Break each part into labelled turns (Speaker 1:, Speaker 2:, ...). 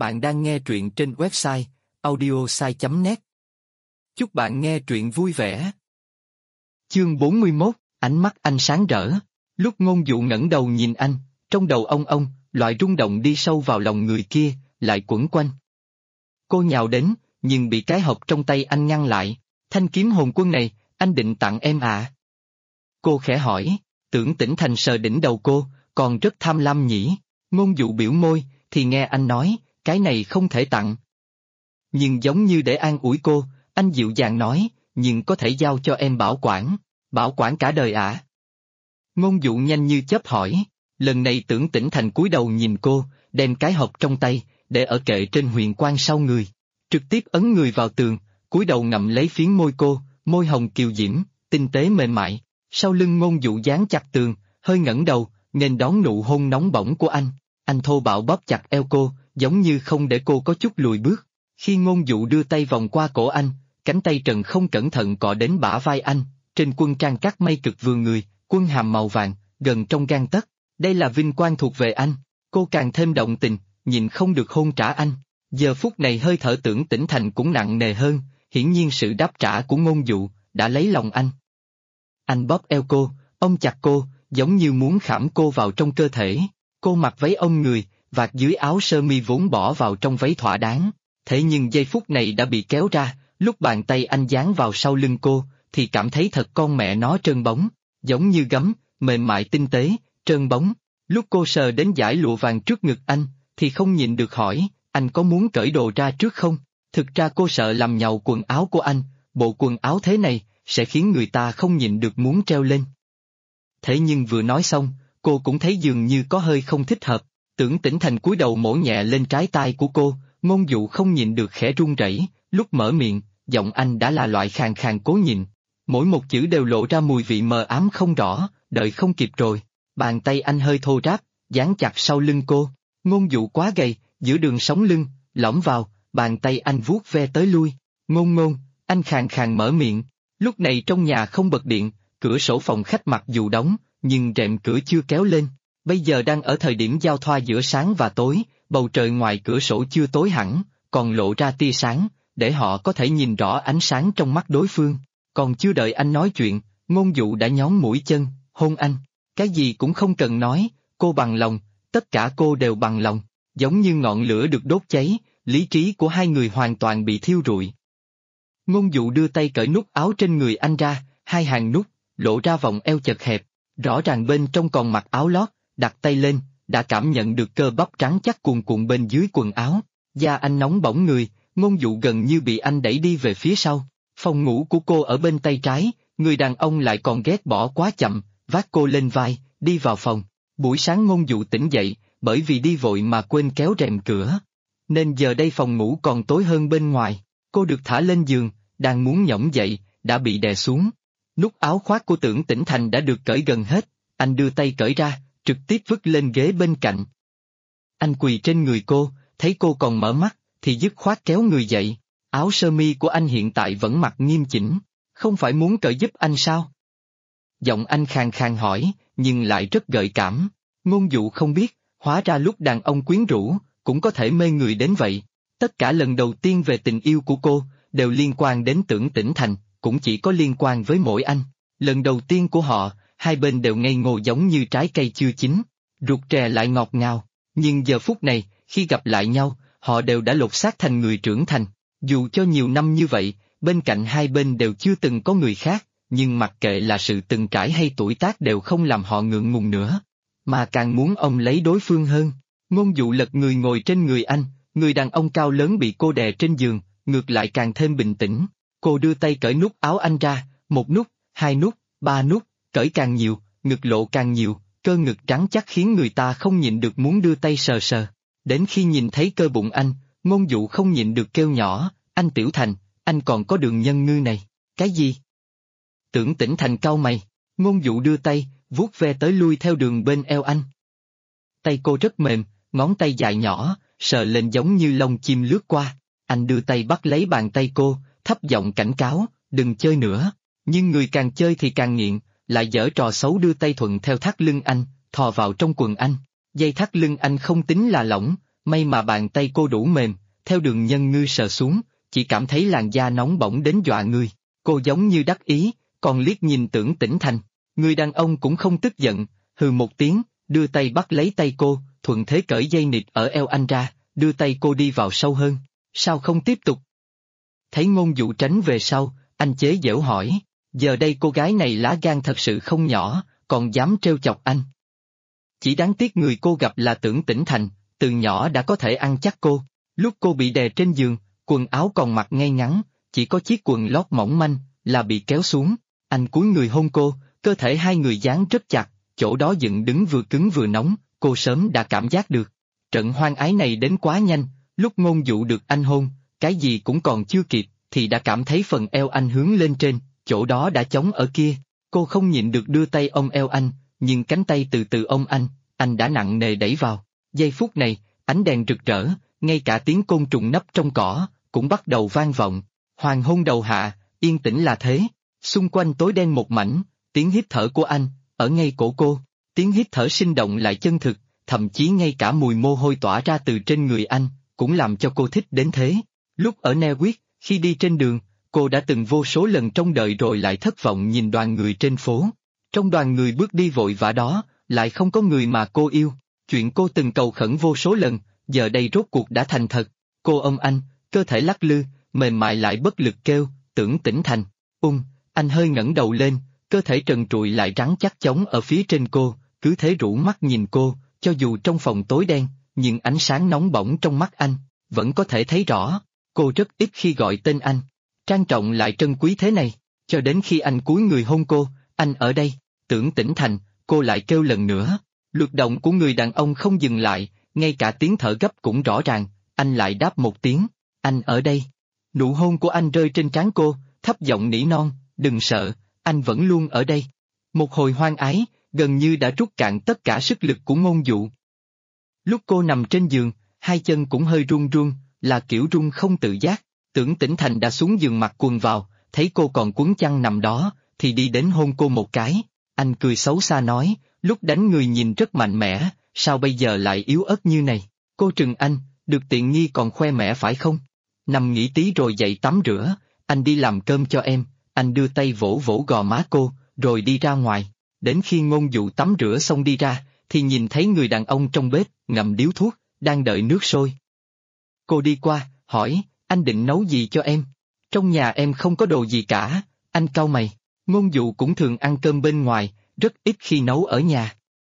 Speaker 1: Bạn đang nghe truyện trên website audiosai.net. Chúc bạn nghe truyện vui vẻ. Chương 41, ánh mắt anh sáng rỡ. Lúc Ngôn Dụ ngẩng đầu nhìn anh, trong đầu ông, loại rung động đi sâu vào lòng người kia, lại quẩn quanh. Cô nhào đến, nhưng bị cái hộp trong tay anh ngăn lại. Thanh kiếm hồn quân này, anh định tặng em à? Cô khẽ hỏi, Tưởng Tĩnh Thành sờ đỉnh đầu cô, còn rất tham lam nhỉ? Ngôn Dụ biểu môi, thì nghe anh nói, cái này không thể tặng. Nhưng giống như để an ủi cô, anh dịu dàng nói, nhưng có thể giao cho em bảo quản cả đời ạ. Ngôn Dụ nhanh như chớp hỏi, lần này Tưởng Tĩnh Thành cúi đầu nhìn cô, đem cái hộp trong tay, để ở kệ trên huyền quan sau người. Trực tiếp ấn người vào tường, cúi đầu ngậm lấy phiến môi cô, môi hồng kiều diễm, tinh tế mềm mại. Sau lưng Ngôn Dụ dán chặt tường, hơi ngẩng đầu, nên đón nụ hôn nóng bỏng của anh. Anh thô bạo bóp chặt eo cô, giống như không để cô có chút lùi bước. Khi Ngôn Dụ đưa tay vòng qua cổ anh, cánh tay trần không cẩn thận cọ đến bả vai anh, trên quân trang cắt may cực vừa người, quân hàm màu vàng, gần trong gang tấc. Đây là vinh quang thuộc về anh. Cô càng thêm động tình, nhìn không được hôn trả anh. Giờ phút này hơi thở Tưởng Tĩnh Thành cũng nặng nề hơn, hiển nhiên sự đáp trả của Ngôn Dụ đã lấy lòng anh. Anh bóp eo cô, ôm chặt cô, giống như muốn khảm cô vào trong cơ thể. Cô mặc váy ôm người, vạt dưới áo sơ mi vốn bỏ vào trong váy thỏa đáng. Thế nhưng giây phút này đã bị kéo ra, lúc bàn tay anh dán vào sau lưng cô, thì cảm thấy thật con mẹ nó trơn bóng, giống như gấm, mềm mại tinh tế, trơn bóng. Lúc cô sờ đến dải lụa vàng trước ngực anh, thì không nhịn được hỏi, anh có muốn cởi đồ ra trước không? Thực ra cô sợ làm nhàu quần áo của anh, bộ quần áo thế này, sẽ khiến người ta không nhịn được muốn treo lên. Thế nhưng vừa nói xong, cô cũng thấy dường như có hơi không thích hợp. Tưởng Tĩnh Thành cúi đầu mổ nhẹ lên trái tai của cô, Ngôn Dụ không nhịn được khẽ run rẩy. Lúc mở miệng, giọng anh đã là loại khàn khàn cố nhịn. Mỗi một chữ đều lộ ra mùi vị mờ ám không rõ, đợi không kịp rồi. Bàn tay anh hơi thô ráp, dán chặt sau lưng cô. Ngôn Dụ quá gầy, giữa đường sống lưng, lõm vào, bàn tay anh vuốt ve tới lui. Ngôn, anh khàn khàn mở miệng. Lúc này trong nhà không bật điện, cửa sổ phòng khách mặc dù đóng, nhưng rèm cửa chưa kéo lên. Bây giờ đang ở thời điểm giao thoa giữa sáng và tối, bầu trời ngoài cửa sổ chưa tối hẳn, còn lộ ra tia sáng, để họ có thể nhìn rõ ánh sáng trong mắt đối phương. Còn chưa đợi anh nói chuyện, Ngôn Dụ đã nhón mũi chân, hôn anh. Cái gì cũng không cần nói, cô bằng lòng, tất cả cô đều bằng lòng, giống như ngọn lửa được đốt cháy, lý trí của hai người hoàn toàn bị thiêu rụi. Ngôn Dụ đưa tay cởi nút áo trên người anh ra, hai hàng nút, lộ ra vòng eo chật hẹp, rõ ràng bên trong còn mặc áo lót, đặt tay lên, đã cảm nhận được cơ bắp trắng chắc cuồn cuộn bên dưới quần áo. Da anh nóng bỏng người, Ngôn Dụ gần như bị anh đẩy đi về phía sau. Phòng ngủ của cô ở bên tay trái, người đàn ông lại còn ghét bỏ quá chậm, vác cô lên vai, đi vào phòng. Buổi sáng Ngôn Dụ tỉnh dậy, bởi vì đi vội mà quên kéo rèm cửa. Nên giờ đây phòng ngủ còn tối hơn bên ngoài. Cô được thả lên giường, đang muốn nhổm dậy, đã bị đè xuống. Nút áo khoác của Tưởng Tĩnh Thành đã được cởi gần hết, anh đưa tay cởi ra, trực tiếp vứt lên ghế bên cạnh. Anh quỳ trên người cô, thấy cô còn mở mắt, thì dứt khoát kéo người dậy. Áo sơ mi của anh hiện tại vẫn mặc nghiêm chỉnh, không phải muốn cởi giúp anh sao? Giọng anh khàn khàn hỏi, nhưng lại rất gợi cảm. Ngôn Dụ không biết, hóa ra lúc đàn ông quyến rũ, cũng có thể mê người đến vậy. Tất cả lần đầu tiên về tình yêu của cô, đều liên quan đến Tưởng Tĩnh Thành, cũng chỉ có liên quan với mỗi anh. Lần đầu tiên của họ, hai bên đều ngây ngô giống như trái cây chưa chín, ruột rè lại ngọt ngào. Nhưng giờ phút này, khi gặp lại nhau, họ đều đã lột xác thành người trưởng thành. Dù cho nhiều năm như vậy, bên cạnh hai bên đều chưa từng có người khác, nhưng mặc kệ là sự từng trải hay tuổi tác đều không làm họ ngượng ngùng nữa, mà càng muốn ôm lấy đối phương hơn. Ngôn Dụ lật người ngồi trên người anh, người đàn ông cao lớn bị cô đè trên giường, ngược lại càng thêm bình tĩnh. Cô đưa tay cởi nút áo anh ra, một nút, hai nút, ba nút, cởi càng nhiều, ngực lộ càng nhiều, cơ ngực trắng chắc khiến người ta không nhịn được muốn đưa tay sờ sờ. Đến khi nhìn thấy cơ bụng anh, Ngôn Dụ không nhịn được kêu nhỏ, anh Tiểu Thành, anh còn có đường nhân ngư này. Cái gì? Tưởng Tĩnh Thành cau mày, Ngôn Dụ đưa tay, vuốt ve tới lui theo đường bên eo anh. Tay cô rất mềm, ngón tay dài nhỏ, sờ lên giống như lông chim lướt qua. Anh đưa tay bắt lấy bàn tay cô, thấp giọng cảnh cáo, đừng chơi nữa. Nhưng người càng chơi thì càng nghiện, lại giở trò xấu đưa tay thuận theo thắt lưng anh, thò vào trong quần anh. Dây thắt lưng anh không tính là lỏng, May mà bàn tay cô đủ mềm, theo đường nhân ngư sờ xuống, chỉ cảm thấy làn da nóng bỏng đến dọa người. Cô giống như đắc ý, còn liếc nhìn Tưởng Tĩnh Thành. Người đàn ông cũng không tức giận, hừ một tiếng, đưa tay bắt lấy tay cô, thuận thế cởi dây nịt ở eo anh ra, đưa tay cô đi vào sâu hơn. Sao không tiếp tục? Thấy Ngôn Dụ tránh về sau, anh chế giễu hỏi, giờ đây cô gái này lá gan thật sự không nhỏ, còn dám trêu chọc anh. Chỉ đáng tiếc người cô gặp là Tưởng Tĩnh Thành, từ nhỏ đã có thể ăn chắc cô. Lúc cô bị đè trên giường, quần áo còn mặc ngay ngắn, chỉ có chiếc quần lót mỏng manh, là bị kéo xuống. Anh cúi người hôn cô, cơ thể hai người dán rất chặt, chỗ đó dựng đứng vừa cứng vừa nóng, cô sớm đã cảm giác được. Trận hoang ái này đến quá nhanh, lúc Ngôn Dụ được anh hôn, cái gì cũng còn chưa kịp, thì đã cảm thấy phần eo anh hướng lên trên, chỗ đó đã trống ở kia. Cô không nhịn được đưa tay ôm eo anh, nhưng cánh tay từ từ ôm anh đã nặng nề đẩy vào. Giây phút này, ánh đèn rực rỡ, ngay cả tiếng côn trùng nấp trong cỏ, cũng bắt đầu vang vọng. Hoàng hôn đầu hạ, yên tĩnh là thế. Xung quanh tối đen một mảnh, tiếng hít thở của anh, ở ngay cổ cô. Tiếng hít thở sinh động lại chân thực, thậm chí ngay cả mùi mồ hôi tỏa ra từ trên người anh, cũng làm cho cô thích đến thế. Lúc ở Newick, khi đi trên đường, cô đã từng vô số lần trong đời rồi lại thất vọng nhìn đoàn người trên phố. Trong đoàn người bước đi vội vã đó, lại không có người mà cô yêu. Chuyện cô từng cầu khẩn vô số lần, giờ đây rốt cuộc đã thành thật. Cô ôm anh, cơ thể lắc lư, mềm mại lại bất lực kêu, Tưởng Tĩnh Thành. Anh hơi ngẩng đầu lên, cơ thể trần trụi lại rắn chắc chống ở phía trên cô, cứ thế rũ mắt nhìn cô, cho dù trong phòng tối đen, nhưng ánh sáng nóng bỏng trong mắt anh, vẫn có thể thấy rõ. Cô rất ít khi gọi tên anh, trang trọng lại trân quý thế này, cho đến khi anh cúi người hôn cô, anh ở đây, Tưởng Tĩnh Thành, cô lại kêu lần nữa. Luật động của người đàn ông không dừng lại, ngay cả tiếng thở gấp cũng rõ ràng, anh lại đáp một tiếng, anh ở đây. Nụ hôn của anh rơi trên trán cô, thấp giọng nỉ non, đừng sợ, anh vẫn luôn ở đây. Một hồi hoang ái, gần như đã rút cạn tất cả sức lực của Ngôn Dụ. Lúc cô nằm trên giường, hai chân cũng hơi run run, là kiểu run không tự giác. Tưởng Tĩnh Thành đã xuống giường mặc quần vào, thấy cô còn quấn chăn nằm đó, thì đi đến hôn cô một cái. Anh cười xấu xa nói, lúc đánh người nhìn rất mạnh mẽ, sao bây giờ lại yếu ớt như này? Cô trừng anh, được tiện nghi còn khoe mẽ phải không? Nằm nghỉ tí rồi dậy tắm rửa, anh đi làm cơm cho em. Anh đưa tay vỗ vỗ gò má cô, rồi đi ra ngoài. Đến khi Ngôn Dụ tắm rửa xong đi ra, thì nhìn thấy người đàn ông trong bếp, ngậm điếu thuốc, đang đợi nước sôi. Cô đi qua, hỏi, anh định nấu gì cho em? Trong nhà em không có đồ gì cả, anh cau mày. Ngôn Dụ cũng thường ăn cơm bên ngoài, rất ít khi nấu ở nhà.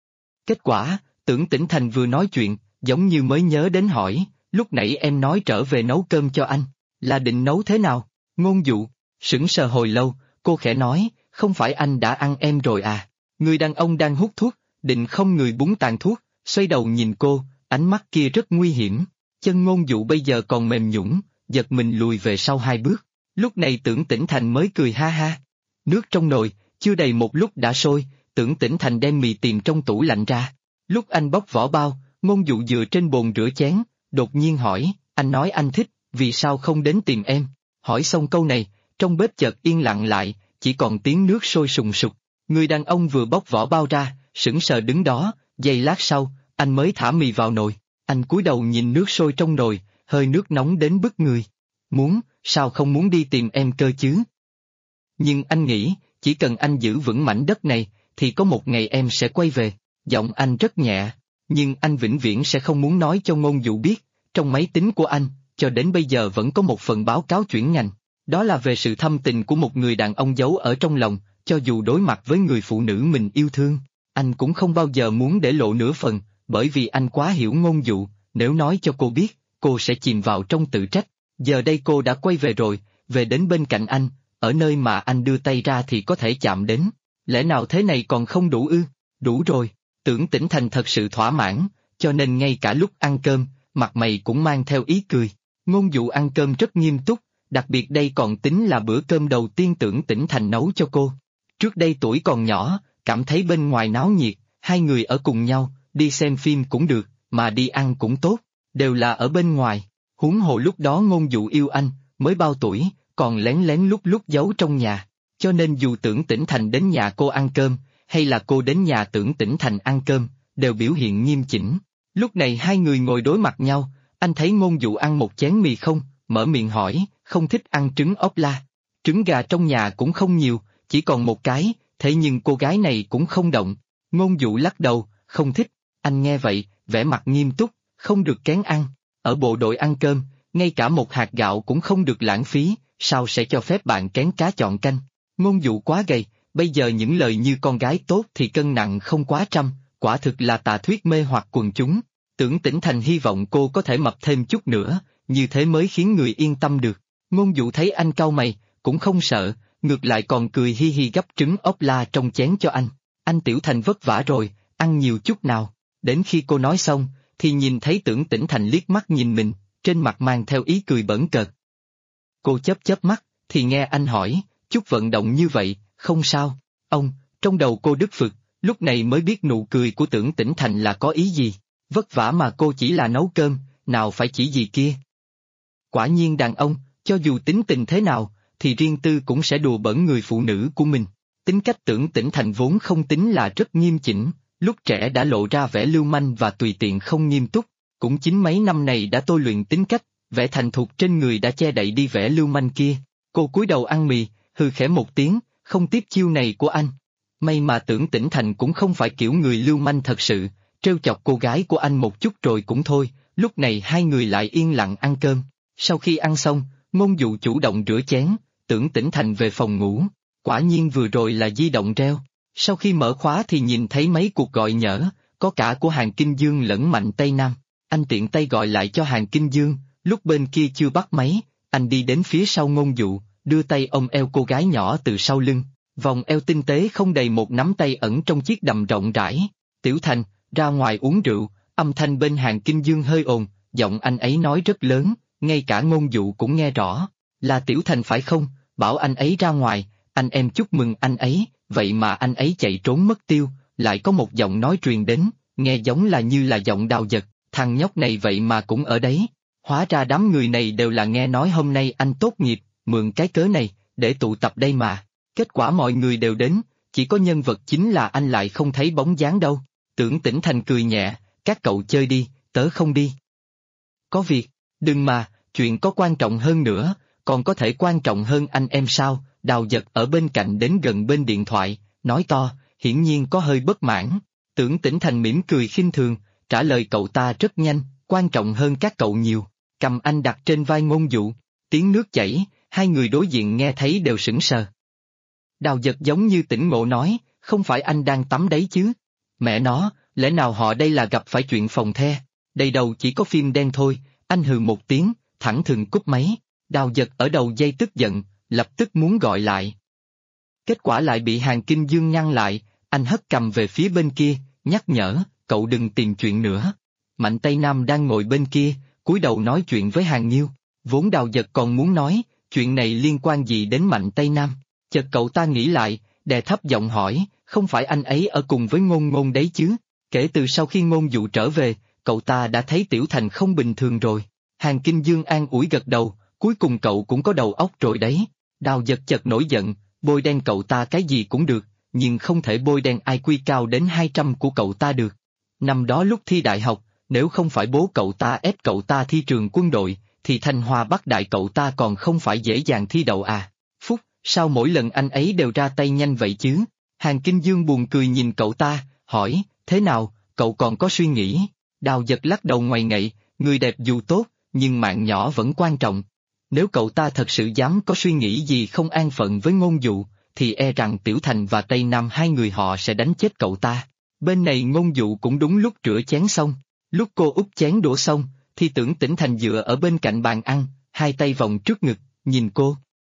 Speaker 1: Kết quả, Tưởng Tĩnh Thành vừa nói chuyện, giống như mới nhớ đến hỏi, lúc nãy em nói trở về nấu cơm cho anh, là định nấu thế nào? Ngôn Dụ sững sờ hồi lâu, cô khẽ nói, không phải anh đã ăn em rồi à? Người đàn ông đang hút thuốc, định không người búng tàn thuốc, xoay đầu nhìn cô, ánh mắt kia rất nguy hiểm. Chân Ngôn Dụ bây giờ còn mềm nhũn, giật mình lùi về sau 2 bước. Lúc này Tưởng Tĩnh Thành mới cười ha ha. Nước trong nồi, chưa đầy một lúc đã sôi, Tưởng Tĩnh Thành đem mì tìm trong tủ lạnh ra. Lúc anh bóc vỏ bao, Ngôn Dụ dựa trên bồn rửa chén, đột nhiên hỏi, anh nói anh thích, vì sao không đến tìm em? Hỏi xong câu này, trong bếp chợt yên lặng lại, chỉ còn tiếng nước sôi sùng sục. Người đàn ông vừa bóc vỏ bao ra, sững sờ đứng đó, giây lát sau, anh mới thả mì vào nồi. Anh cúi đầu nhìn nước sôi trong nồi, hơi nước nóng đến bức người. Sao không muốn đi tìm em cơ chứ? Nhưng anh nghĩ, chỉ cần anh giữ vững mảnh đất này, thì có một ngày em sẽ quay về. Giọng anh rất nhẹ, nhưng anh vĩnh viễn sẽ không muốn nói cho Ngôn Dụ biết, trong máy tính của anh, cho đến bây giờ vẫn có một phần báo cáo chuyển ngành. Đó là về sự thâm tình của một người đàn ông giấu ở trong lòng, cho dù đối mặt với người phụ nữ mình yêu thương, anh cũng không bao giờ muốn để lộ nửa phần, bởi vì anh quá hiểu Ngôn Dụ, nếu nói cho cô biết, cô sẽ chìm vào trong tự trách. Giờ đây cô đã quay về rồi, về đến bên cạnh anh, ở nơi mà anh đưa tay ra thì có thể chạm đến. Lẽ nào thế này còn không đủ ư? Đủ rồi. Tưởng Tĩnh Thành thật sự thỏa mãn, cho nên ngay cả lúc ăn cơm, mặt mày cũng mang theo ý cười. Ngôn Dụ ăn cơm rất nghiêm túc, đặc biệt đây còn tính là bữa cơm đầu tiên Tưởng Tĩnh Thành nấu cho cô. Trước đây tuổi còn nhỏ, cảm thấy bên ngoài náo nhiệt, hai người ở cùng nhau, đi xem phim cũng được, mà đi ăn cũng tốt, đều là ở bên ngoài. Huống hồ lúc đó Ngôn Dụ yêu anh, mới bao tuổi, còn lén lén lút lút giấu trong nhà. Cho nên dù Tưởng Tĩnh Thành đến nhà cô ăn cơm, hay là cô đến nhà Tưởng Tĩnh Thành ăn cơm, đều biểu hiện nghiêm chỉnh. Lúc này hai người ngồi đối mặt nhau, anh thấy Ngôn Dụ ăn một chén mì không, mở miệng hỏi, không thích ăn trứng ốp la. Trứng gà trong nhà cũng không nhiều, chỉ còn một cái, thế nhưng cô gái này cũng không động. Ngôn Dụ lắc đầu, không thích. Anh nghe vậy, vẻ mặt nghiêm túc, không được kén ăn. Ở bộ đội ăn cơm, ngay cả một hạt gạo cũng không được lãng phí, sao sẽ cho phép bạn kén cá chọn canh. Ngôn Dụ quá gầy, bây giờ những lời như con gái tốt thì cân nặng không quá trăm, quả thực là tà thuyết mê hoặc quần chúng. Tưởng Tĩnh Thành hy vọng cô có thể mập thêm chút nữa, như thế mới khiến người yên tâm được. Ngôn Dụ thấy anh cau mày, cũng không sợ, ngược lại còn cười hi hi gắp trứng ốp la trong chén cho anh. Anh Tiểu Thành vất vả rồi, ăn nhiều chút nào. Đến khi cô nói xong, thì nhìn thấy Tưởng Tĩnh Thành liếc mắt nhìn mình, trên mặt mang theo ý cười bỡn cợt. Cô chớp chớp mắt, thì nghe anh hỏi, chút vận động như vậy, không sao. Ông, trong đầu cô đứt phực, lúc này mới biết nụ cười của Tưởng Tĩnh Thành là có ý gì. Vất vả mà cô chỉ là nấu cơm, nào phải chỉ gì kia. Quả nhiên đàn ông, cho dù tính tình thế nào, thì riêng tư cũng sẽ đùa bỡn người phụ nữ của mình. Tính cách Tưởng Tĩnh Thành vốn không tính là rất nghiêm chỉnh, lúc trẻ đã lộ ra vẻ lưu manh và tùy tiện không nghiêm túc, cũng chính mấy năm này đã tôi luyện tính cách, vẻ thành thục trên người đã che đậy đi vẻ lưu manh kia. Cô cúi đầu ăn mì, hừ khẽ một tiếng, không tiếp chiêu này của anh. May mà Tưởng Tĩnh Thành cũng không phải kiểu người lưu manh thật sự, trêu chọc cô gái của anh một chút rồi cũng thôi. Lúc này hai người lại yên lặng ăn cơm. Sau khi ăn xong, Ngôn Dụ chủ động rửa chén, Tưởng Tĩnh Thành về phòng ngủ. Quả nhiên vừa rồi là di động reo. Sau khi mở khóa thì nhìn thấy mấy cuộc gọi nhỡ, có cả của Hàn Kinh Dương lẫn Mạnh Tây Nam. Anh tiện tay gọi lại cho Hàn Kinh Dương, lúc bên kia chưa bắt máy, anh đi đến phía sau Ngôn Dụ, đưa tay ôm eo cô gái nhỏ từ sau lưng. Vòng eo tinh tế không đầy một nắm tay ẩn trong chiếc đầm rộng rãi. Tiểu Thành, ra ngoài uống rượu. Âm thanh bên Hàn Kinh Dương hơi ồn, giọng anh ấy nói rất lớn, ngay cả Ngôn Dụ cũng nghe rõ. Là Tiểu Thành phải không, bảo anh ấy ra ngoài, anh em chúc mừng anh ấy, vậy mà anh ấy chạy trốn mất tiêu. Lại có một giọng nói truyền đến, nghe giống như là giọng Đào Giật, thằng nhóc này vậy mà cũng ở đấy. Hóa ra đám người này đều là nghe nói hôm nay anh tốt nghiệp, mượn cái cớ này, để tụ tập đây mà. Kết quả mọi người đều đến, chỉ có nhân vật chính là anh lại không thấy bóng dáng đâu. Tưởng Tĩnh Thành cười nhẹ, các cậu chơi đi, tớ không đi. Có việc, đừng mà, chuyện có quan trọng hơn nữa, còn có thể quan trọng hơn anh em sao? Đào Giật ở bên cạnh đến gần bên điện thoại, nói to, hiển nhiên có hơi bất mãn. Tưởng Tĩnh Thành mỉm cười khinh thường, trả lời cậu ta rất nhanh, quan trọng hơn các cậu nhiều. Cầm anh đặt trên vai Ngôn Dụ, tiếng nước chảy, hai người đối diện nghe thấy đều sững sờ. Đào Giật giống như tỉnh ngộ nói, không phải anh đang tắm đấy chứ? Mẹ nó, lẽ nào họ đây là gặp phải chuyện phòng the? Đây đầu chỉ có phim đen thôi. Anh hừ một tiếng, thẳng thừng cúp máy. Đào Giật ở đầu dây tức giận, lập tức muốn gọi lại. Kết quả lại bị Hàn Kinh Dương ngăn lại, anh hất cầm về phía bên kia, nhắc nhở, cậu đừng tìm chuyện nữa. Mạnh Tây Nam đang ngồi bên kia, cúi đầu nói chuyện với Hàn Nhiêu. Vốn Đào Giật còn muốn nói, chuyện này liên quan gì đến Mạnh Tây Nam? Chợt cậu ta nghĩ lại, đè thấp giọng hỏi, không phải anh ấy ở cùng với Ngôn Ngôn đấy chứ? Kể từ sau khi Ngôn Dụ trở về, cậu ta đã thấy Tiểu Thành không bình thường rồi. Hàn Kinh Dương an ủi gật đầu, cuối cùng cậu cũng có đầu óc rồi đấy. Đào Giật chợt nổi giận, bôi đen cậu ta cái gì cũng được, nhưng không thể bôi đen IQ cao đến 200 của cậu ta được. Năm đó lúc thi đại học, nếu không phải bố cậu ta ép cậu ta thi trường quân đội, thì Thanh Hoa Bắc Đại cậu ta còn không phải dễ dàng thi đậu à? Phúc, sao mỗi lần anh ấy đều ra tay nhanh vậy chứ? Hàn Kinh Dương buồn cười nhìn cậu ta, hỏi, thế nào, cậu còn có suy nghĩ? Đào Giật lắc đầu ngoài ngậy, người đẹp dù tốt, nhưng mạng nhỏ vẫn quan trọng. Nếu cậu ta thật sự dám có suy nghĩ gì không an phận với Ngôn Dụ, thì e rằng Tiểu Thành và Tây Nam hai người họ sẽ đánh chết cậu ta. Bên này Ngôn Dụ cũng đúng lúc rửa chén xong, lúc cô úp chén đũa xong, thì Tưởng Tĩnh Thành dựa ở bên cạnh bàn ăn, hai tay vòng trước ngực, nhìn cô.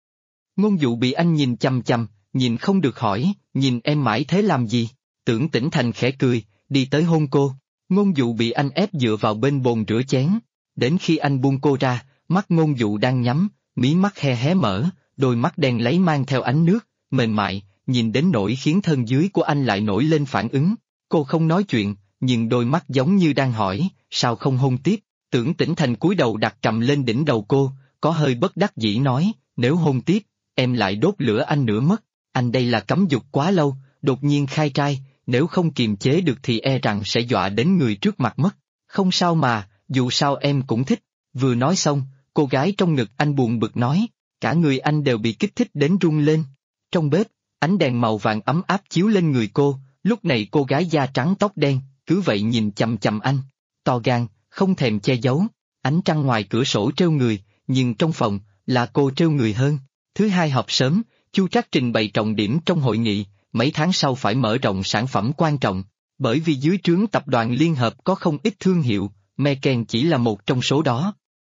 Speaker 1: Ngôn Dụ bị anh nhìn chằm chằm, nhìn không được hỏi, nhìn em mãi thế làm gì? Tưởng Tĩnh Thành khẽ cười, đi tới hôn cô. Ngôn Dụ bị anh ép dựa vào bên bồn rửa chén. Đến khi anh buông cô ra, mắt Ngôn Dụ đang nhắm, mí mắt hé hé mở, đôi mắt đen lấy mang theo ánh nước, mềm mại, nhìn đến nỗi khiến thân dưới của anh lại nổi lên phản ứng. Cô không nói chuyện, nhưng đôi mắt giống như đang hỏi, sao không hôn tiếp? Tưởng Tĩnh Thành cúi đầu đặt cầm lên đỉnh đầu cô, có hơi bất đắc dĩ nói, nếu hôn tiếp, em lại đốt lửa anh nữa mất. Anh đây là cấm dục quá lâu, đột nhiên khai trai, nếu không kiềm chế được thì e rằng sẽ dọa đến người trước mặt mất. Không sao mà, dù sao em cũng thích. Vừa nói xong, cô gái trong ngực anh buồn bực nói, cả người anh đều bị kích thích đến run lên. Trong bếp, ánh đèn màu vàng ấm áp chiếu lên người cô, lúc này cô gái da trắng tóc đen, cứ vậy nhìn chằm chằm anh. To gan, không thèm che giấu, ánh trăng ngoài cửa sổ trêu người, nhưng trong phòng, là cô trêu người hơn. Thứ hai họp sớm, Chu Trác trình bày trọng điểm trong hội nghị, mấy tháng sau phải mở rộng sản phẩm quan trọng. Bởi vì dưới trướng tập đoàn Liên Hợp có không ít thương hiệu, Meken chỉ là một trong số đó.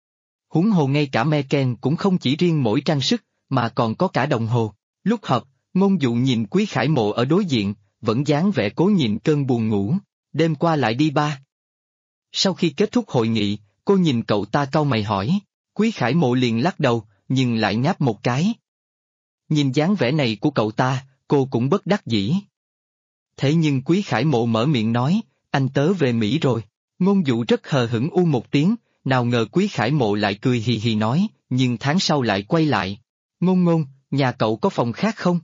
Speaker 1: Huống hồ ngay cả Meken cũng không chỉ riêng mỗi trang sức, mà còn có cả đồng hồ. Lúc họp, Ngôn Dụ nhìn Quý Khải Mộ ở đối diện, vẫn dáng vẻ cố nhịn cơn buồn ngủ. Đêm qua lại đi ba. Sau khi kết thúc hội nghị, cô nhìn cậu ta cau mày hỏi. Quý Khải Mộ liền lắc đầu, nhưng lại ngáp một cái. Nhìn dáng vẻ này của cậu ta, cô cũng bất đắc dĩ. Thế nhưng Quý Khải Mộ mở miệng nói, anh tớ về Mỹ rồi. Ngôn Dụ rất hờ hững một tiếng, nào ngờ Quý Khải Mộ lại cười hì hì nói, nhưng tháng sau lại quay lại. Ngôn, nhà cậu có phòng khác không?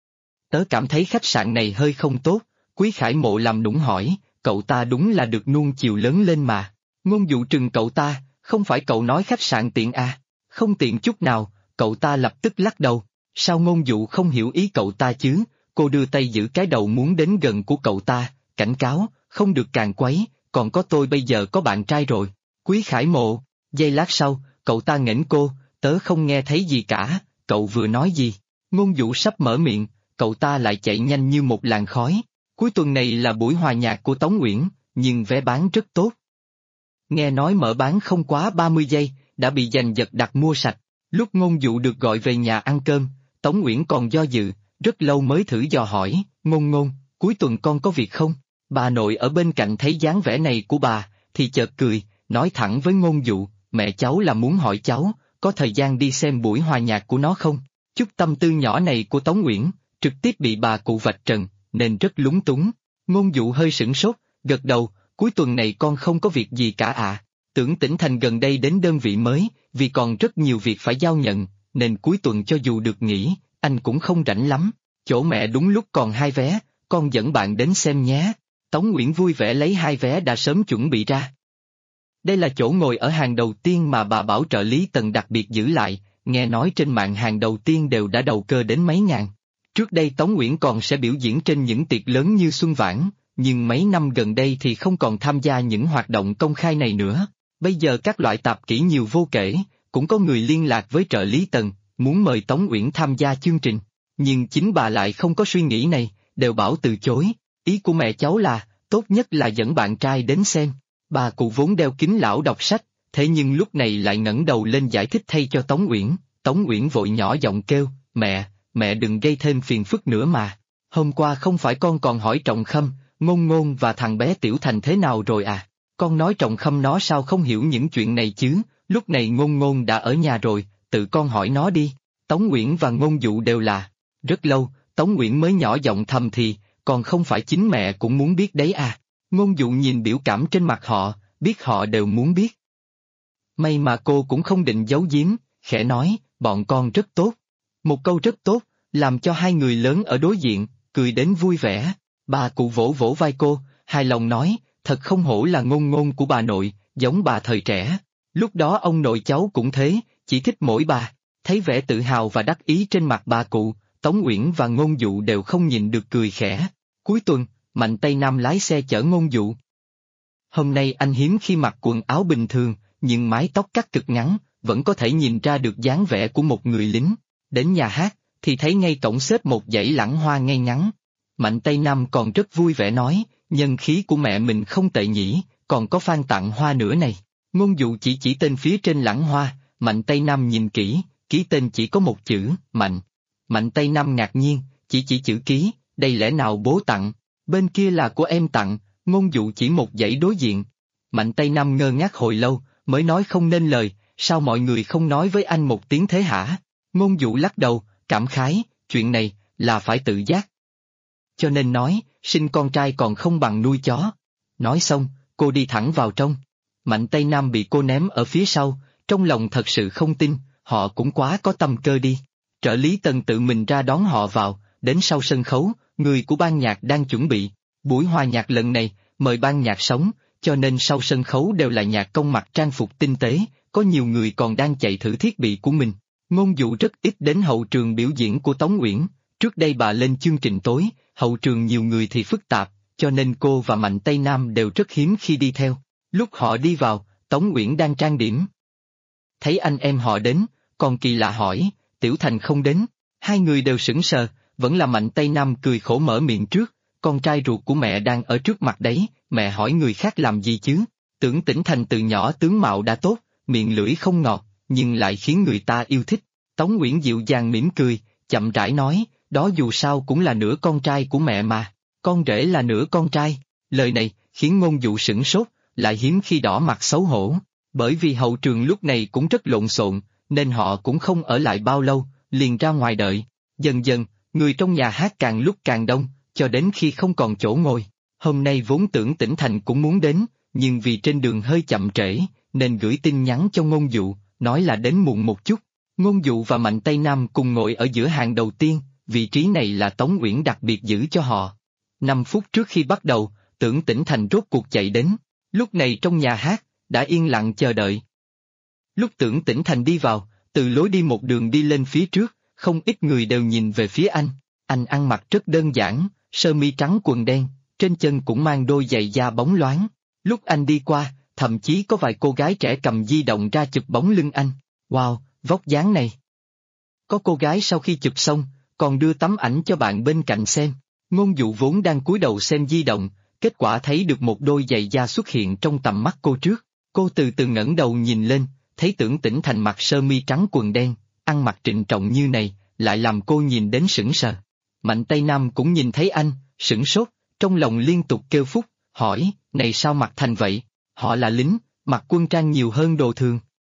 Speaker 1: Tớ cảm thấy khách sạn này hơi không tốt. Quý Khải Mộ làm nũng hỏi, cậu ta đúng là được nuông chiều lớn lên mà. Ngôn Dụ trừng cậu ta, không phải cậu nói khách sạn tiện à? Không tiện chút nào, cậu ta lập tức lắc đầu. Sao Ngôn Dụ không hiểu ý cậu ta chứ? Cô đưa tay giữ cái đầu muốn đến gần của cậu ta, cảnh cáo, không được càng quấy, còn có tôi bây giờ có bạn trai rồi. Quý Khải Mộ, giây lát sau, cậu ta nghễnh cô, tớ không nghe thấy gì cả, cậu vừa nói gì? Ngôn Dụ sắp mở miệng, cậu ta lại chạy nhanh như một làn khói. Cuối tuần này là buổi hòa nhạc của Tống Uyển, nhưng vé bán rất tốt. Nghe nói mở bán không quá 30 giây, đã bị giành giật đặt mua sạch. Lúc Ngôn Dụ được gọi về nhà ăn cơm, Tống Uyển còn do dự, rất lâu mới thử dò hỏi, Ngôn, cuối tuần con có việc không? Bà nội ở bên cạnh thấy dáng vẻ này của bà, thì chợt cười, nói thẳng với Ngôn Dụ, mẹ cháu là muốn hỏi cháu, có thời gian đi xem buổi hòa nhạc của nó không? Chút tâm tư nhỏ này của Tống Uyển, trực tiếp bị bà cụ vạch trần, nên rất lúng túng. Ngôn Dụ hơi sửng sốt, gật đầu, cuối tuần này con không có việc gì cả ạ. Tưởng tỉnh thành gần đây đến đơn vị mới, vì còn rất nhiều việc phải giao nhận, nên cuối tuần cho dù được nghỉ, anh cũng không rảnh lắm. Chỗ mẹ đúng lúc còn 2 vé, con dẫn bạn đến xem nhé. Tống Uyển vui vẻ lấy 2 vé đã sớm chuẩn bị ra. Đây là chỗ ngồi ở hàng đầu tiên mà bà bảo trợ lý Tần đặc biệt giữ lại, nghe nói trên mạng hàng đầu tiên đều đã đầu cơ đến mấy ngàn. Trước đây Tống Uyển còn sẽ biểu diễn trên những tiệc lớn như Xuân Vãn, nhưng mấy năm gần đây thì không còn tham gia những hoạt động công khai này nữa. Bây giờ các loại tạp kỹ nhiều vô kể, cũng có người liên lạc với trợ lý Tần, muốn mời Tống Uyển tham gia chương trình. Nhưng chính bà lại không có suy nghĩ này, đều bảo từ chối. Ý của mẹ cháu là, tốt nhất là dẫn bạn trai đến xem. Bà cụ vốn đeo kính lão đọc sách, thế nhưng lúc này lại ngẩng đầu lên giải thích thay cho Tống Uyển. Tống Uyển vội nhỏ giọng kêu, mẹ đừng gây thêm phiền phức nữa mà. Hôm qua không phải con còn hỏi Trọng Khâm, Ngôn và thằng bé Tiểu Thành thế nào rồi à? Con nói Trọng Khâm nó sao không hiểu những chuyện này chứ, lúc này Ngôn đã ở nhà rồi, tự con hỏi nó đi. Tống Uyển và Ngôn Dụ đều là. Rất lâu, Tống Uyển mới nhỏ giọng thầm thì, còn không phải chính mẹ cũng muốn biết đấy à. Ngôn Dụ nhìn biểu cảm trên mặt họ, biết họ đều muốn biết. May mà cô cũng không định giấu giếm, khẽ nói, bọn con rất tốt. Một câu rất tốt, làm cho hai người lớn ở đối diện, cười đến vui vẻ. Bà cụ vỗ vỗ vai cô, hài lòng nói, thật không hổ là Ngôn của bà nội, giống bà thời trẻ. Lúc đó ông nội cháu cũng thế, chỉ thích mỗi bà. Thấy vẻ tự hào và đắc ý trên mặt bà cụ, Tống Uyển và Ngôn Dụ đều không nhìn được cười khẽ. Cuối tuần, Mạnh Tây Nam lái xe chở Ngôn Dụ. Hôm nay anh hiếm khi mặc quần áo bình thường, nhưng mái tóc cắt cực ngắn, vẫn có thể nhìn ra được dáng vẻ của một người lính. Đến nhà hát, thì thấy ngay cổng xếp một dãy lẵng hoa ngay ngắn. Mạnh Tây Nam còn rất vui vẻ nói, nhân khí của mẹ mình không tệ nhỉ, còn có fan tặng hoa nữa này. Ngôn Dụ chỉ tên phía trên lẵng hoa, Mạnh Tây Nam nhìn kỹ, ký tên chỉ có một chữ, Mạnh. Mạnh Tây Nam ngạc nhiên, chỉ chữ ký, đây lẽ nào bố tặng, bên kia là của em tặng, Ngôn Dụ chỉ một dãy đối diện. Mạnh Tây Nam ngơ ngác hồi lâu, mới nói không nên lời, sao mọi người không nói với anh một tiếng thế hả? Ngôn Dụ lắc đầu, cảm khái, chuyện này, là phải tự giác. Cho nên nói, sinh con trai còn không bằng nuôi chó. Nói xong, cô đi thẳng vào trong. Mạnh Tây Nam bị cô ném ở phía sau, trong lòng thật sự không tin, họ cũng quá có tâm cơ đi. Trợ lý Tần tự mình ra đón họ vào, đến sau sân khấu, người của ban nhạc đang chuẩn bị. Buổi hòa nhạc lần này, mời ban nhạc sống, cho nên sau sân khấu đều là nhạc công mặc trang phục tinh tế, có nhiều người còn đang chạy thử thiết bị của mình. Ngôn Dụ rất ít đến hậu trường biểu diễn của Tống Uyển, trước đây bà lên chương trình tối, hậu trường nhiều người thì phức tạp, cho nên cô và Mạnh Tây Nam đều rất hiếm khi đi theo. Lúc họ đi vào, Tống Uyển đang trang điểm. Thấy anh em họ đến, còn kỳ lạ hỏi, Tiểu Thành không đến, hai người đều sững sờ, vẫn là Mạnh Tây Nam cười khổ mở miệng trước, con trai ruột của mẹ đang ở trước mặt đấy, mẹ hỏi người khác làm gì chứ, Tưởng Tĩnh Thành từ nhỏ tướng mạo đã tốt, miệng lưỡi không ngọt, nhưng lại khiến người ta yêu thích. Tống Uyển dịu dàng mỉm cười, chậm rãi nói, đó dù sao cũng là nửa con trai của mẹ mà, con rể là nửa con trai. Lời này khiến Ngôn Dụ sửng sốt, lại hiếm khi đỏ mặt xấu hổ, bởi vì hậu trường lúc này cũng rất lộn xộn, nên họ cũng không ở lại bao lâu, liền ra ngoài đợi. Dần dần, người trong nhà hát càng lúc càng đông, cho đến khi không còn chỗ ngồi. Hôm nay vốn Tưởng Tĩnh Thành cũng muốn đến, nhưng vì trên đường hơi chậm trễ, nên gửi tin nhắn cho Ngôn Dụ, nói là đến muộn một chút. Ngôn Dụ và Mạnh Tây Nam cùng ngồi ở giữa hàng đầu tiên, vị trí này là Tống Uyển đặc biệt giữ cho họ. 5 phút trước khi bắt đầu, Tưởng Tĩnh Thành rốt cuộc chạy đến, lúc này trong nhà hát, đã yên lặng chờ đợi. Lúc Tưởng Tĩnh Thành đi vào, từ lối đi một đường đi lên phía trước, không ít người đều nhìn về phía anh ăn mặc rất đơn giản, sơ mi trắng quần đen, trên chân cũng mang đôi giày da bóng loáng. Lúc anh đi qua, thậm chí có vài cô gái trẻ cầm di động ra chụp bóng lưng anh. Wow, vóc dáng này. Có cô gái sau khi chụp xong, còn đưa tấm ảnh cho bạn bên cạnh xem. Ngôn Dụ vốn đang cúi đầu xem di động, kết quả thấy được một đôi giày da xuất hiện trong tầm mắt cô trước. Cô từ từ ngẩng đầu nhìn lên, thấy Tưởng Tĩnh Thành mặc sơ mi trắng quần đen, ăn mặc trịnh trọng như này, lại làm cô nhìn đến sững sờ. Mạnh Tây Nam cũng nhìn thấy anh, sửng sốt, trong lòng liên tục kêu phúc, hỏi, này sao mặc thành vậy? Họ là lính, mặc quân trang nhiều hơn đồ thường.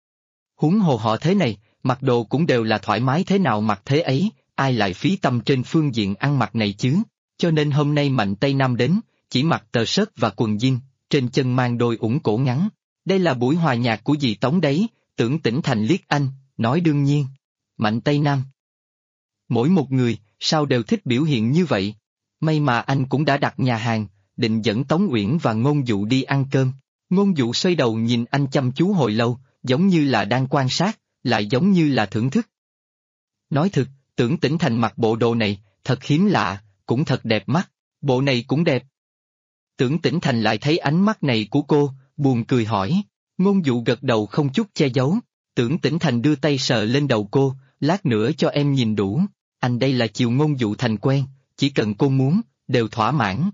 Speaker 1: Huống hồ họ thế này, mặc đồ cũng đều là thoải mái thế nào mặc thế ấy, ai lại phí tâm trên phương diện ăn mặc này chứ? Cho nên hôm nay Mạnh Tây Nam đến, chỉ mặc tờ sớt và quần jean, trên chân mang đôi ủng cổ ngắn. Đây là buổi hòa nhạc của dì Tống đấy, Tưởng Tĩnh Thành liếc anh, nói đương nhiên. Mạnh Tây Nam. Mỗi một người, sao đều thích biểu hiện như vậy? May mà anh cũng đã đặt nhà hàng, định dẫn Tống Uyển và Ngôn Dụ đi ăn cơm. Ngôn Dụ xoay đầu nhìn anh chăm chú hồi lâu, giống như là đang quan sát, lại giống như là thưởng thức. Nói thực, Tưởng Tĩnh Thành mặc bộ đồ này, thật hiếm lạ, cũng thật đẹp mắt, bộ này cũng đẹp. Tưởng Tĩnh Thành lại thấy ánh mắt này của cô, buồn cười hỏi. Ngôn Dụ gật đầu không chút che giấu. Tưởng Tĩnh Thành đưa tay sờ lên đầu cô, lát nữa cho em nhìn đủ. Anh đây là chiều Ngôn Dụ Thành quen, chỉ cần cô muốn, đều thỏa mãn.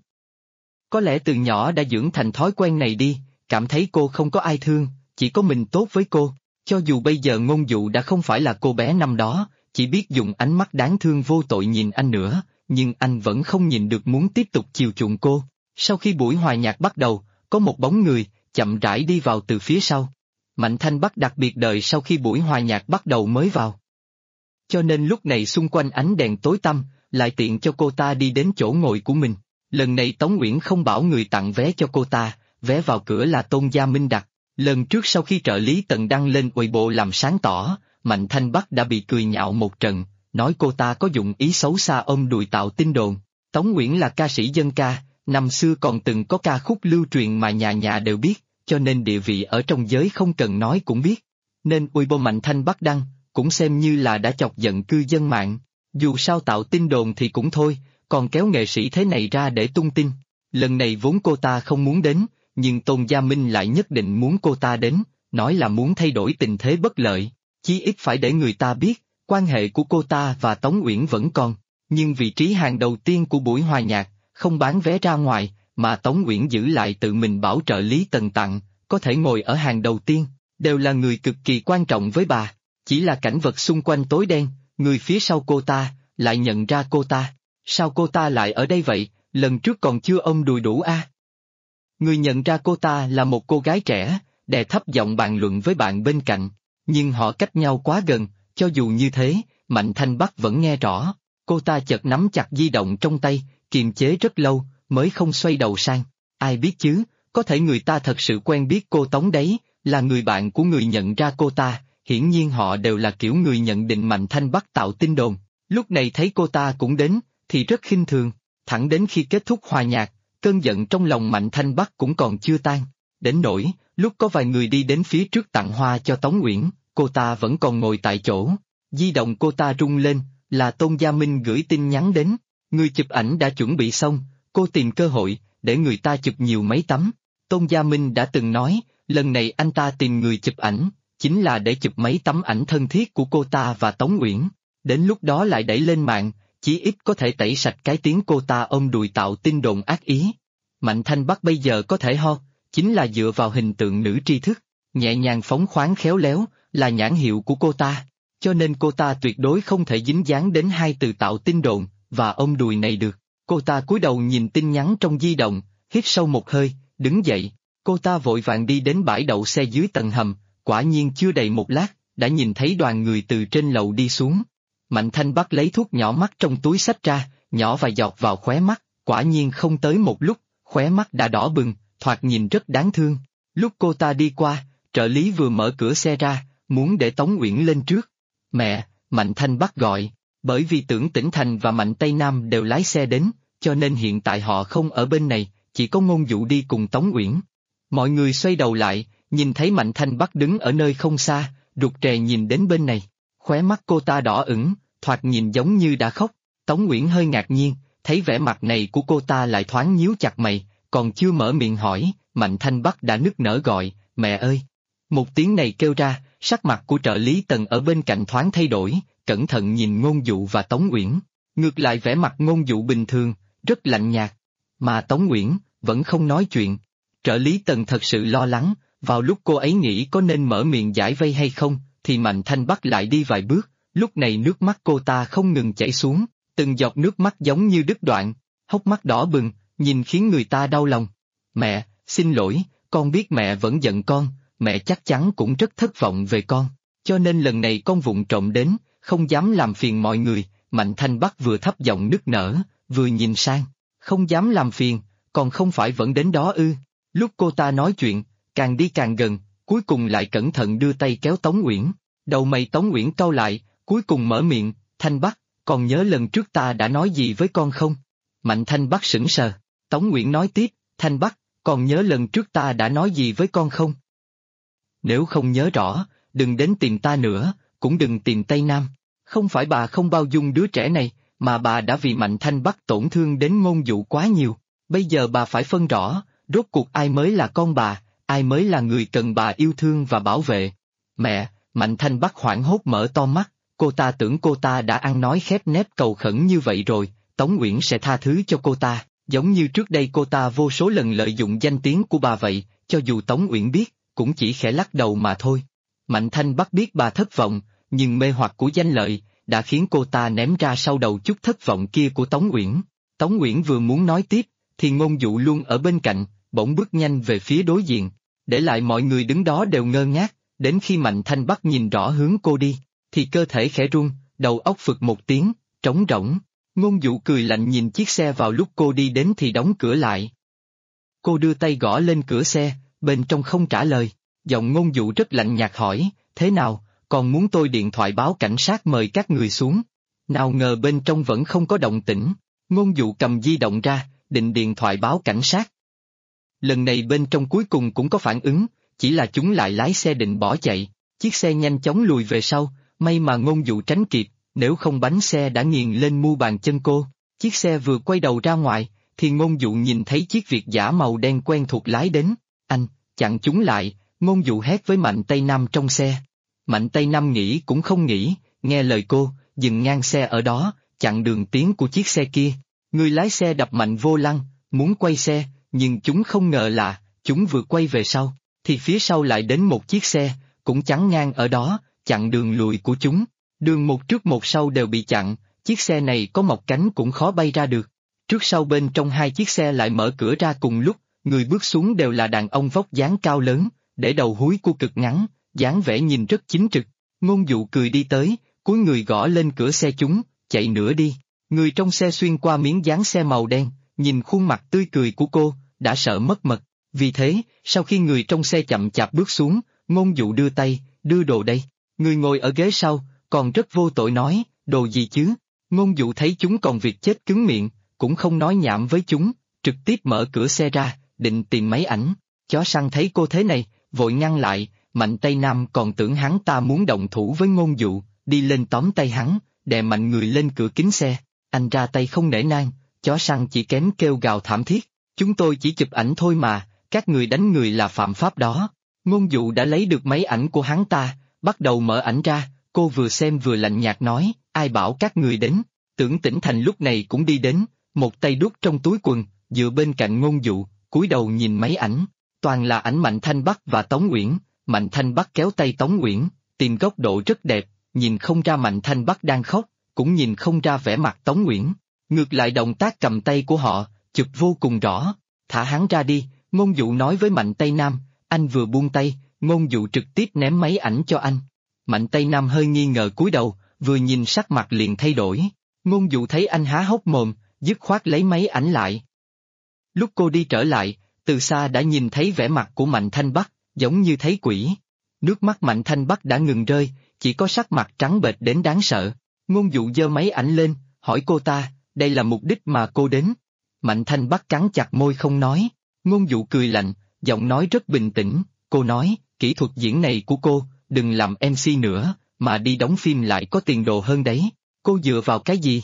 Speaker 1: Có lẽ từ nhỏ đã dưỡng thành thói quen này đi, cảm thấy cô không có ai thương, chỉ có mình tốt với cô. Cho dù bây giờ Ngôn Dụ đã không phải là cô bé năm đó, chỉ biết dùng ánh mắt đáng thương vô tội nhìn anh nữa, nhưng anh vẫn không nhìn được muốn tiếp tục chiều chuộng cô. Sau khi buổi hòa nhạc bắt đầu, có một bóng người, chậm rãi đi vào từ phía sau. Mạnh Thanh Bắc đặc biệt đợi sau khi buổi hòa nhạc bắt đầu mới vào. Cho nên lúc này xung quanh ánh đèn tối tăm, lại tiện cho cô ta đi đến chỗ ngồi của mình. Lần này Tống Uyển không bảo người tặng vé cho cô ta, vé vào cửa là Tôn Gia Minh đặt. Lần trước sau khi trợ lý Tần đăng lên Weibo làm sáng tỏ, Mạnh Thanh Bắc đã bị cười nhạo một trận, nói cô ta có dụng ý xấu xa ôm đùi tạo tin đồn. Tống Uyển là ca sĩ dân ca, năm xưa còn từng có ca khúc lưu truyền mà nhà nhà đều biết, cho nên địa vị ở trong giới không cần nói cũng biết. Nên Weibo Mạnh Thanh Bắc đăng, cũng xem như là đã chọc giận cư dân mạng. Dù sao tạo tin đồn thì cũng thôi, còn kéo nghệ sĩ thế này ra để tung tin. Lần này vốn cô ta không muốn đến, nhưng Tôn Gia Minh lại nhất định muốn cô ta đến, nói là muốn thay đổi tình thế bất lợi, chí ít phải để người ta biết, quan hệ của cô ta và Tống Uyển vẫn còn. Nhưng vị trí hàng đầu tiên của buổi hòa nhạc, không bán vé ra ngoài, mà Tống Uyển giữ lại tự mình bảo trợ lý Tần tặng, có thể ngồi ở hàng đầu tiên, đều là người cực kỳ quan trọng với bà. Chỉ là cảnh vật xung quanh tối đen, người phía sau cô ta, lại nhận ra cô ta. Sao cô ta lại ở đây vậy, lần trước còn chưa ôm đùi đủ a? Người nhận ra cô ta là một cô gái trẻ, đè thấp giọng bàn luận với bạn bên cạnh, nhưng họ cách nhau quá gần, cho dù như thế, Mạnh Thanh Bắc vẫn nghe rõ. Cô ta chợt nắm chặt di động trong tay, kiềm chế rất lâu, mới không xoay đầu sang. Ai biết chứ, có thể người ta thật sự quen biết cô Tống đấy, là người bạn của người nhận ra cô ta, hiển nhiên họ đều là kiểu người nhận định Mạnh Thanh Bắc tạo tin đồn. Lúc này thấy cô ta cũng đến, thì rất khinh thường, thẳng đến khi kết thúc hòa nhạc, cơn giận trong lòng Mạnh Thanh Bắc cũng còn chưa tan. Đến nỗi, lúc có vài người đi đến phía trước tặng hoa cho Tống Uyển, cô ta vẫn còn ngồi tại chỗ. Di động cô ta rung lên, là Tôn Gia Minh gửi tin nhắn đến. Người chụp ảnh đã chuẩn bị xong, cô tìm cơ hội, để người ta chụp nhiều mấy tấm. Tôn Gia Minh đã từng nói, lần này anh ta tìm người chụp ảnh, chính là để chụp mấy tấm ảnh thân thiết của cô ta và Tống Uyển. Đến lúc đó lại đẩy lên mạng, chí ít có thể tẩy sạch cái tiếng cô ta ôm đùi tạo tin đồn ác ý. Mạnh Thanh Bắc bây giờ có thể ho, chính là dựa vào hình tượng nữ tri thức, nhẹ nhàng phóng khoáng khéo léo, là nhãn hiệu của cô ta. Cho nên cô ta tuyệt đối không thể dính dáng đến hai từ tạo tin đồn và ôm đùi này được. Cô ta cúi đầu nhìn tin nhắn trong di động, hít sâu một hơi, đứng dậy. Cô ta vội vàng đi đến bãi đậu xe dưới tầng hầm, quả nhiên chưa đầy một lát, đã nhìn thấy đoàn người từ trên lầu đi xuống. Mạnh Thanh Bắc lấy thuốc nhỏ mắt trong túi xách ra, nhỏ vài giọt vào khóe mắt, quả nhiên không tới một lúc, khóe mắt đã đỏ bừng, thoạt nhìn rất đáng thương. Lúc cô ta đi qua, trợ lý vừa mở cửa xe ra, muốn để Tống Uyển lên trước. Mẹ, Mạnh Thanh Bắc gọi, bởi vì Tưởng Tĩnh Thành và Mạnh Tây Nam đều lái xe đến, cho nên hiện tại họ không ở bên này, chỉ có Ngôn Dụ đi cùng Tống Uyển. Mọi người xoay đầu lại, nhìn thấy Mạnh Thanh Bắc đứng ở nơi không xa, rụt rè nhìn đến bên này. Khóe mắt cô ta đỏ ửng, thoạt nhìn giống như đã khóc. Tống Uyển hơi ngạc nhiên, thấy vẻ mặt này của cô ta lại thoáng nhíu chặt mày, còn chưa mở miệng hỏi, Mạnh Thanh Bắc đã nức nở gọi, mẹ ơi. Một tiếng này kêu ra, sắc mặt của trợ lý Tần ở bên cạnh thoáng thay đổi, cẩn thận nhìn Ngôn Dụ và Tống Uyển. Ngược lại vẻ mặt Ngôn Dụ bình thường, rất lạnh nhạt. Mà Tống Uyển, vẫn không nói chuyện. Trợ lý Tần thật sự lo lắng, vào lúc cô ấy nghĩ có nên mở miệng giải vây hay không, thì Mạnh Thanh Bắc lại đi vài bước, lúc này nước mắt cô ta không ngừng chảy xuống, từng giọt nước mắt giống như đứt đoạn, hốc mắt đỏ bừng, nhìn khiến người ta đau lòng. Mẹ, xin lỗi, con biết mẹ vẫn giận con, mẹ chắc chắn cũng rất thất vọng về con, cho nên lần này con vụng trộm đến, không dám làm phiền mọi người. Mạnh Thanh Bắc vừa thấp giọng nức nở, vừa nhìn sang, không dám làm phiền, còn không phải vẫn đến đó ư. Lúc cô ta nói chuyện, càng đi càng gần, cuối cùng lại cẩn thận đưa tay kéo Tống Uyển. Đầu mày Tống Uyển cau lại, cuối cùng mở miệng, Thanh Bắc, còn nhớ lần trước ta đã nói gì với con không? Mạnh Thanh Bắc sững sờ, Tống Uyển nói tiếp, Thanh Bắc, còn nhớ lần trước ta đã nói gì với con không? Nếu không nhớ rõ, đừng đến tìm ta nữa, cũng đừng tìm Tây Nam. Không phải bà không bao dung đứa trẻ này, mà bà đã vì Mạnh Thanh Bắc tổn thương đến Ngôn Dụ quá nhiều. Bây giờ bà phải phân rõ, rốt cuộc ai mới là con bà, ai mới là người cần bà yêu thương và bảo vệ. Mẹ, Mạnh Thanh Bắc hoảng hốt mở to mắt, cô ta tưởng cô ta đã ăn nói khép nép cầu khẩn như vậy rồi, Tống Uyển sẽ tha thứ cho cô ta, giống như trước đây cô ta vô số lần lợi dụng danh tiếng của bà vậy, cho dù Tống Uyển biết, cũng chỉ khẽ lắc đầu mà thôi. Mạnh Thanh Bắc biết bà thất vọng, nhưng mê hoặc của danh lợi, đã khiến cô ta ném ra sau đầu chút thất vọng kia của Tống Uyển. Tống Uyển vừa muốn nói tiếp, thì Ngôn Dụ luôn ở bên cạnh, bỗng bước nhanh về phía đối diện, để lại mọi người đứng đó đều ngơ ngác, đến khi Mạnh Thanh Bắc nhìn rõ hướng cô đi, thì cơ thể khẽ run, đầu óc phực một tiếng, trống rỗng. Ngôn Dụ cười lạnh nhìn chiếc xe vào lúc cô đi đến thì đóng cửa lại. Cô đưa tay gõ lên cửa xe, bên trong không trả lời, giọng Ngôn Dụ rất lạnh nhạt hỏi, thế nào, còn muốn tôi điện thoại báo cảnh sát mời các người xuống? Nào ngờ bên trong vẫn không có động tĩnh, Ngôn Dụ cầm di động ra, định điện thoại báo cảnh sát. Lần này bên trong cuối cùng cũng có phản ứng, chỉ là chúng lại lái xe định bỏ chạy, chiếc xe nhanh chóng lùi về sau, may mà Ngôn Dụ tránh kịp, nếu không bánh xe đã nghiền lên mu bàn chân cô. Chiếc xe vừa quay đầu ra ngoài, thì Ngôn Dụ nhìn thấy chiếc Việt dã màu đen quen thuộc lái đến, anh, chặn chúng lại, Ngôn Dụ hét với Mạnh Tây Nam trong xe. Mạnh Tây Nam nghĩ cũng không nghĩ, nghe lời cô, dừng ngang xe ở đó, chặn đường tiến của chiếc xe kia. Người lái xe đập mạnh vô lăng, muốn quay xe, nhưng chúng không ngờ là, chúng vừa quay về sau, thì phía sau lại đến một chiếc xe, cũng chắn ngang ở đó, chặn đường lùi của chúng. Đường một trước một sau đều bị chặn, chiếc xe này có mọc cánh cũng khó bay ra được. Trước sau bên trong hai chiếc xe lại mở cửa ra cùng lúc, người bước xuống đều là đàn ông vóc dáng cao lớn, để đầu húi của cực ngắn, dáng vẻ nhìn rất chính trực. Ngôn Dụ cười đi tới, cúi người gõ lên cửa xe chúng, chạy nữa đi. Người trong xe xuyên qua miếng dán xe màu đen, nhìn khuôn mặt tươi cười của cô, đã sợ mất mật. Vì thế, sau khi người trong xe chậm chạp bước xuống, Ngôn Dụ đưa tay, đưa đồ đây. Người ngồi ở ghế sau, còn rất vô tội nói, đồ gì chứ? Ngôn Dụ thấy chúng còn việc chết cứng miệng, cũng không nói nhảm với chúng, trực tiếp mở cửa xe ra, định tìm máy ảnh. Chó săn thấy cô thế này, vội ngăn lại, Mạnh Tây Nam còn tưởng hắn ta muốn động thủ với Ngôn Dụ, đi lên tóm tay hắn, đè mạnh người lên cửa kính xe. Anh ra tay không nể nang, chó săn chỉ kém kêu gào thảm thiết. Chúng tôi chỉ chụp ảnh thôi mà, các người đánh người là phạm pháp đó. Ngôn Dụ đã lấy được máy ảnh của hắn ta, bắt đầu mở ảnh ra, cô vừa xem vừa lạnh nhạt nói, ai bảo các người đến. Tưởng Tĩnh Thành lúc này cũng đi đến, một tay đút trong túi quần, dựa bên cạnh Ngôn Dụ, cúi đầu nhìn máy ảnh. Toàn là ảnh Mạnh Thanh Bắc và Tống Uyển. Mạnh Thanh Bắc kéo tay Tống Uyển, tìm góc độ rất đẹp, nhìn không ra Mạnh Thanh Bắc đang khóc, cũng nhìn không ra vẻ mặt Tống Uyển. Ngược lại động tác cầm tay của họ, chụp vô cùng rõ. Thả hắn ra đi, Ngôn Dụ nói với Mạnh Tây Nam, anh vừa buông tay, Ngôn Dụ trực tiếp ném máy ảnh cho anh. Mạnh Tây Nam hơi nghi ngờ cúi đầu, vừa nhìn sắc mặt liền thay đổi. Ngôn Dụ thấy anh há hốc mồm, dứt khoát lấy máy ảnh lại. Lúc cô đi trở lại, từ xa đã nhìn thấy vẻ mặt của Mạnh Thanh Bắc, giống như thấy quỷ. Nước mắt Mạnh Thanh Bắc đã ngừng rơi, chỉ có sắc mặt trắng bệch đến đáng sợ. Ngôn Dụ giơ máy ảnh lên, hỏi cô ta, đây là mục đích mà cô đến. Mạnh Thanh Bắc cắn chặt môi không nói. Ngôn Dụ cười lạnh, giọng nói rất bình tĩnh, cô nói, kỹ thuật diễn này của cô, đừng làm MC nữa, mà đi đóng phim lại có tiền đồ hơn đấy. Cô dựa vào cái gì?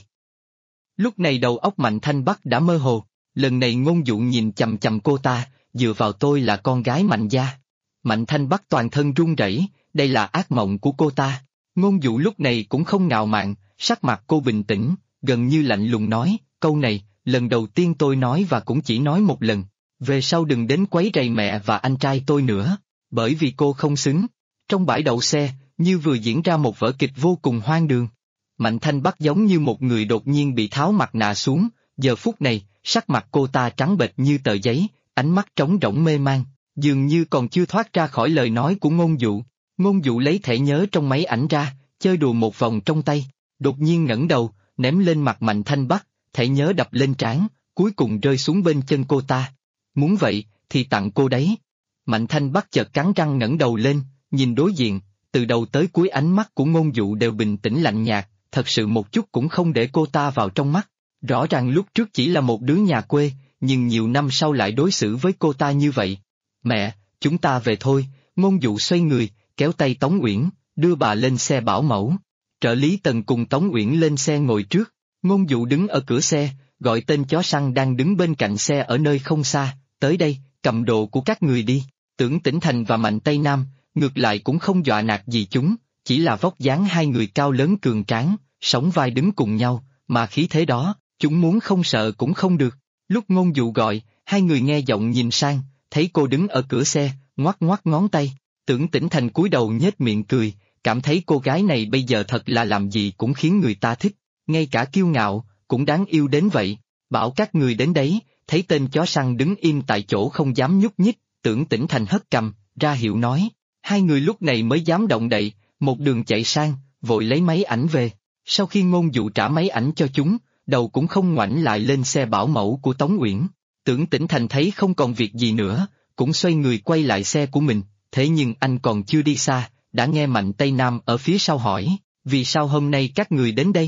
Speaker 1: Lúc này đầu óc Mạnh Thanh Bắc đã mơ hồ, lần này Ngôn Dụ nhìn chằm chằm cô ta, dựa vào tôi là con gái Mạnh gia. Mạnh Thanh Bắc toàn thân run rẩy, đây là ác mộng của cô ta. Ngôn Dụ lúc này cũng không ngạo mạn, sắc mặt cô bình tĩnh, gần như lạnh lùng nói, câu này, lần đầu tiên tôi nói và cũng chỉ nói một lần, về sau đừng đến quấy rầy mẹ và anh trai tôi nữa, bởi vì cô không xứng. Trong bãi đậu xe, như vừa diễn ra một vở kịch vô cùng hoang đường. Mạnh Thanh Bắc giống như một người đột nhiên bị tháo mặt nạ xuống, giờ phút này, sắc mặt cô ta trắng bệch như tờ giấy, ánh mắt trống rỗng mê man, dường như còn chưa thoát ra khỏi lời nói của Ngôn Dụ. Ngôn Dụ lấy thẻ nhớ trong máy ảnh ra, chơi đùa một vòng trong tay, đột nhiên ngẩng đầu, ném lên mặt Mạnh Thanh Bắc, thẻ nhớ đập lên trán, cuối cùng rơi xuống bên chân cô ta. Muốn vậy, thì tặng cô đấy. Mạnh Thanh Bắc chợt cắn răng ngẩng đầu lên, nhìn đối diện, từ đầu tới cuối ánh mắt của Ngôn Dụ đều bình tĩnh lạnh nhạt, thật sự một chút cũng không để cô ta vào trong mắt. Rõ ràng lúc trước chỉ là một đứa nhà quê, nhưng nhiều năm sau lại đối xử với cô ta như vậy. Mẹ, chúng ta về thôi. Ngôn Dụ xoay người, kéo tay Tống Uyển, đưa bà lên xe bảo mẫu. Trợ lý Tần cùng Tống Uyển lên xe ngồi trước, Ngôn Dụ đứng ở cửa xe, gọi tên chó săn đang đứng bên cạnh xe ở nơi không xa, tới đây, cầm đồ của các người đi. Tưởng Tĩnh Thành và Mạnh Tây Nam, ngược lại cũng không dọa nạt gì chúng, chỉ là vóc dáng hai người cao lớn cường tráng, sóng vai đứng cùng nhau, mà khí thế đó, chúng muốn không sợ cũng không được. Lúc Ngôn Dụ gọi, hai người nghe giọng nhìn sang, thấy cô đứng ở cửa xe, ngoắc ngoắc ngón tay. Tưởng Tĩnh Thành cúi đầu nhếch miệng cười, cảm thấy cô gái này bây giờ thật là làm gì cũng khiến người ta thích, ngay cả kiêu ngạo, cũng đáng yêu đến vậy. Bảo các người đến đấy, thấy tên chó săn đứng im tại chỗ không dám nhúc nhích, Tưởng Tĩnh Thành hất cằm, ra hiệu nói. Hai người lúc này mới dám động đậy, một đường chạy sang, vội lấy máy ảnh về. Sau khi Ngôn Dụ trả máy ảnh cho chúng, đầu cũng không ngoảnh lại lên xe bảo mẫu của Tống Uyển. Tưởng Tĩnh Thành thấy không còn việc gì nữa, cũng xoay người quay lại xe của mình, thế nhưng anh còn chưa đi xa, đã nghe Mạnh Tây Nam ở phía sau hỏi, vì sao hôm nay các người đến đây?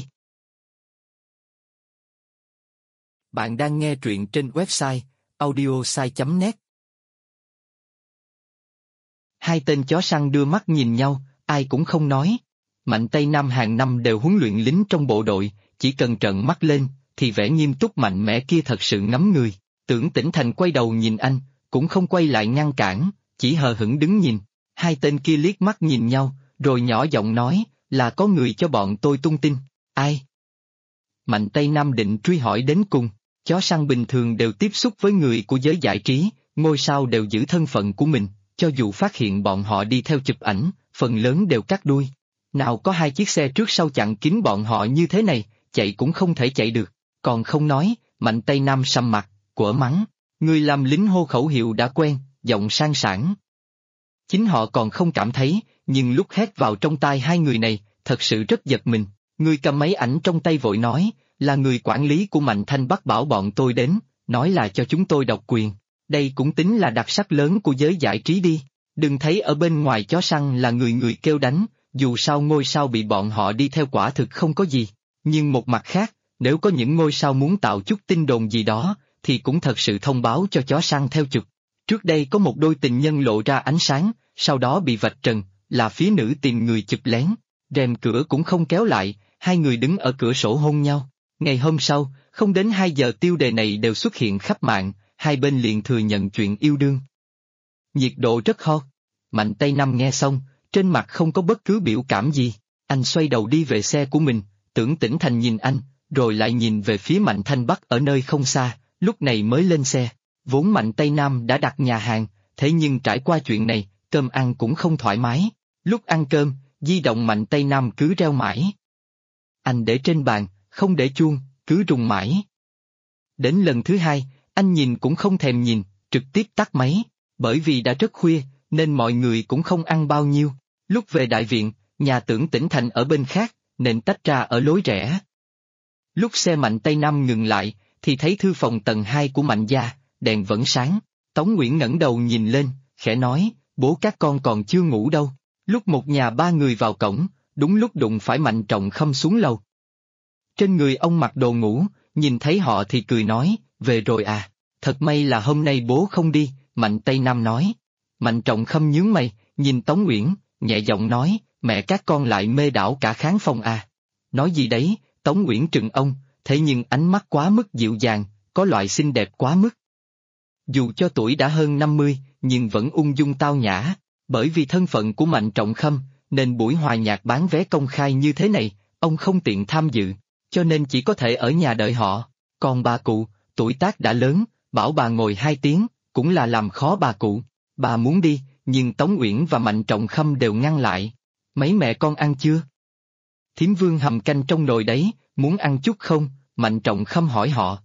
Speaker 1: Bạn đang nghe truyện trên website audiosai.net. Hai tên chó săn đưa mắt nhìn nhau, ai cũng không nói. Mạnh Tây Nam hàng năm đều huấn luyện lính trong bộ đội, chỉ cần trợn mắt lên, thì vẻ nghiêm túc mạnh mẽ kia thật sự ngấm người. Tưởng Tĩnh Thành quay đầu nhìn anh, cũng không quay lại ngăn cản, chỉ hờ hững đứng nhìn. Hai tên kia liếc mắt nhìn nhau, rồi nhỏ giọng nói, là có người cho bọn tôi tung tin. Ai? Mạnh Tây Nam định truy hỏi đến cùng. Chó săn bình thường đều tiếp xúc với người của giới giải trí, ngôi sao đều giữ thân phận của mình, cho dù phát hiện bọn họ đi theo chụp ảnh, phần lớn đều cắt đuôi. Nào có hai chiếc xe trước sau chặn kín bọn họ như thế này, chạy cũng không thể chạy được. Còn không nói, Mạnh Tây Nam sầm mặt, quở mắng. Người làm lính hô khẩu hiệu đã quen, giọng sang sảng. Chính họ còn không cảm thấy, nhưng lúc hét vào trong tai hai người này, thật sự rất giật mình. Người cầm máy ảnh trong tay vội nói, là người quản lý của Mạnh Thanh Bắc bảo bọn tôi đến, nói là cho chúng tôi độc quyền. Đây cũng tính là đặc sắc lớn của giới giải trí đi. Đừng thấy ở bên ngoài chó săn là người người kêu đánh, dù sao ngôi sao bị bọn họ đi theo quả thực không có gì. Nhưng một mặt khác, nếu có những ngôi sao muốn tạo chút tin đồn gì đó, thì cũng thật sự thông báo cho chó săn theo chụp. Trước đây có một đôi tình nhân lộ ra ánh sáng, sau đó bị vạch trần, là phía nữ tìm người chụp lén. Rèm cửa cũng không kéo lại, hai người đứng ở cửa sổ hôn nhau. Ngày hôm sau, không đến 2 giờ tiêu đề này đều xuất hiện khắp mạng, hai bên liền thừa nhận chuyện yêu đương. Nhiệt độ rất hot. Mạnh Tây Nam nghe xong, trên mặt không có bất cứ biểu cảm gì. Anh xoay đầu đi về xe của mình, Tưởng Tĩnh Thành nhìn anh, rồi lại nhìn về phía Mạnh Thanh Bắc ở nơi không xa, lúc này mới lên xe. Vốn Mạnh Tây Nam đã đặt nhà hàng, thế nhưng trải qua chuyện này, cơm ăn cũng không thoải mái. Lúc ăn cơm, di động Mạnh Tây Nam cứ reo mãi. Anh để trên bàn, không để chuông, cứ rung mãi. Đến lần thứ hai, anh nhìn cũng không thèm nhìn, trực tiếp tắt máy. Bởi vì đã rất khuya, nên mọi người cũng không ăn bao nhiêu. Lúc về đại viện, nhà Tưởng Tĩnh Thành ở bên khác, nên tách ra ở lối rẽ. Lúc xe Mạnh Tây Nam ngừng lại, thì thấy thư phòng tầng 2 của Mạnh gia, đèn vẫn sáng. Tống Nguyễn ngẩng đầu nhìn lên, khẽ nói, bố các con còn chưa ngủ đâu. Lúc một nhà 3 người vào cổng, đúng lúc đụng phải Mạnh Trọng Khâm xuống lầu. Trên người ông mặc đồ ngủ, nhìn thấy họ thì cười nói, về rồi à, thật may là hôm nay bố không đi, Mạnh Tây Nam nói. Mạnh Trọng Khâm nhướng mày, nhìn Tống Nguyễn, nhẹ giọng nói, mẹ các con lại mê đảo cả khán phòng à. Nói gì đấy, Tống Nguyễn trừng ông, thế nhưng ánh mắt quá mức dịu dàng, có loại xinh đẹp quá mức. Dù cho tuổi đã hơn 50, nhưng vẫn ung dung tao nhã, bởi vì thân phận của Mạnh Trọng Khâm, nên buổi hòa nhạc bán vé công khai như thế này, ông không tiện tham dự, cho nên chỉ có thể ở nhà đợi họ. Còn bà cụ, tuổi tác đã lớn, bảo bà ngồi 2 tiếng, cũng là làm khó bà cụ. Bà muốn đi, nhưng Tống Uyển và Mạnh Trọng Khâm đều ngăn lại. Mấy mẹ con ăn chưa? Thím Vương hầm canh trong nồi đấy, muốn ăn chút không? Mạnh Trọng Khâm hỏi họ.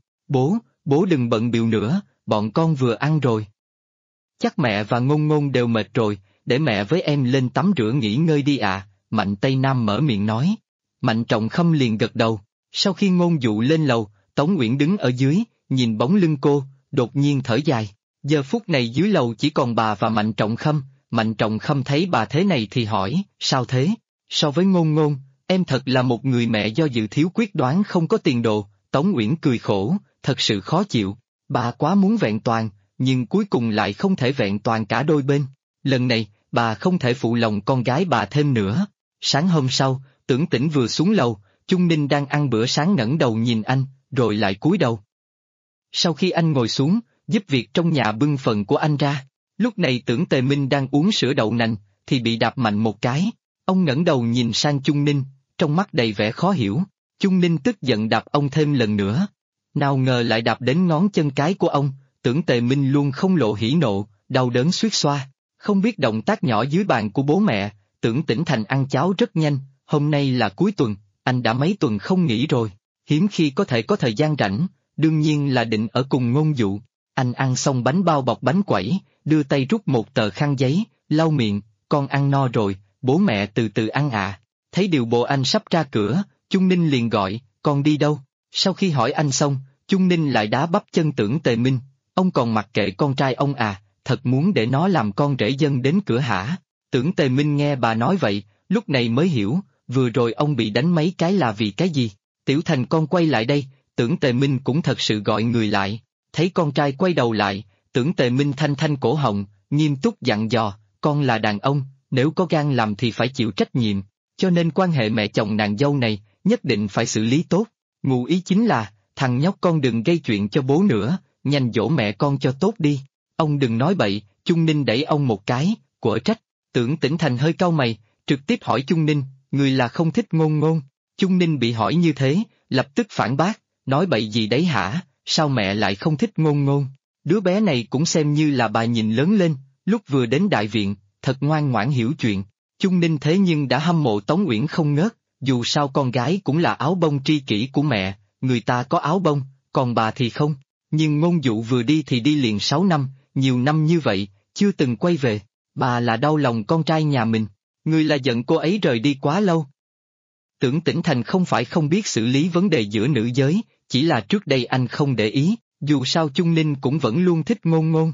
Speaker 1: Bố đừng bận bịu nữa, bọn con vừa ăn rồi. Chắc mẹ và Ngôn Ngôn đều mệt rồi, để mẹ với em lên tắm rửa nghỉ ngơi đi ạ. Mạnh Tây Nam mở miệng nói. Mạnh Trọng Khâm liền gật đầu. Sau khi Ngôn Dụ lên lầu, Tống Uyển đứng ở dưới, nhìn bóng lưng cô, đột nhiên thở dài. Giờ phút này dưới lầu chỉ còn bà và Mạnh Trọng Khâm. Mạnh Trọng Khâm thấy bà thế này thì hỏi, sao thế? So với Ngôn Ngôn, em thật là một người mẹ do dự thiếu quyết đoán không có tiền đồ. Tống Uyển cười khổ, thật sự khó chịu. Bà quá muốn vẹn toàn, nhưng cuối cùng lại không thể vẹn toàn cả đôi bên. Lần này, bà không thể phụ lòng con gái bà thêm nữa. Sáng hôm sau, Tưởng Tĩnh vừa xuống lầu, Chung Ninh đang ăn bữa sáng ngẩng đầu nhìn anh, rồi lại cúi đầu. Sau khi anh ngồi xuống, giúp việc trong nhà bưng phần của anh ra. Lúc này Tưởng Tề Minh đang uống sữa đậu nành, thì bị đạp mạnh một cái. Ông ngẩng đầu nhìn sang Chung Ninh, trong mắt đầy vẻ khó hiểu. Chung Ninh tức giận đạp ông thêm lần nữa. Nào ngờ lại đạp đến ngón chân cái của ông, Tưởng Tề Minh luôn không lộ hỉ nộ, đau đớn suýt xoa. Không biết động tác nhỏ dưới bàn của bố mẹ, Tưởng Tĩnh Thành ăn cháo rất nhanh, hôm nay là cuối tuần, anh đã mấy tuần không nghỉ rồi. Hiếm khi có thể có thời gian rảnh, đương nhiên là định ở cùng Ngôn Dụ. Anh ăn xong bánh bao bọc bánh quẩy, đưa tay rút một tờ khăn giấy, lau miệng, con ăn no rồi, bố mẹ từ từ ăn ạ. Thấy điều bộ anh sắp ra cửa, Chung Ninh liền gọi, con đi đâu? Sau khi hỏi anh xong, Chung Ninh lại đá bắp chân Tưởng Tề Minh, ông còn mặc kệ con trai ông à, thật muốn để nó làm con rể dân đến cửa hả? Tưởng Tề Minh nghe bà nói vậy, lúc này mới hiểu, vừa rồi ông bị đánh mấy cái là vì cái gì? Tiểu Thành con quay lại đây, Tưởng Tề Minh cũng thật sự gọi người lại, thấy con trai quay đầu lại, Tưởng Tề Minh thanh thanh cổ họng, nghiêm túc dặn dò, con là đàn ông, nếu có gan làm thì phải chịu trách nhiệm, cho nên quan hệ mẹ chồng nàng dâu này, nhất định phải xử lý tốt. Ngụ ý chính là, thằng nhóc con đừng gây chuyện cho bố nữa, nhanh dỗ mẹ con cho tốt đi. Ông đừng nói bậy, Chung Ninh đẩy ông một cái, quở trách. Tưởng Tĩnh Thành hơi cau mày, trực tiếp hỏi Chung Ninh, người là không thích Ngôn Ngôn. Chung Ninh bị hỏi như thế, lập tức phản bác, nói bậy gì đấy hả, sao mẹ lại không thích Ngôn Ngôn? Đứa bé này cũng xem như là bà nhìn lớn lên, lúc vừa đến đại viện, thật ngoan ngoãn hiểu chuyện. Chung Ninh thế nhưng đã hâm mộ Tống Uyển không ngớt, dù sao con gái cũng là áo bông tri kỷ của mẹ, người ta có áo bông, còn bà thì không. Nhưng Ngôn Dụ vừa đi thì đi liền 6 năm, nhiều năm như vậy, chưa từng quay về. Bà là đau lòng con trai nhà mình, người là giận cô ấy rời đi quá lâu. Tưởng Tĩnh Thành không phải không biết xử lý vấn đề giữa nữ giới, chỉ là trước đây anh không để ý, dù sao Chung Ninh cũng vẫn luôn thích Ngôn Ngôn.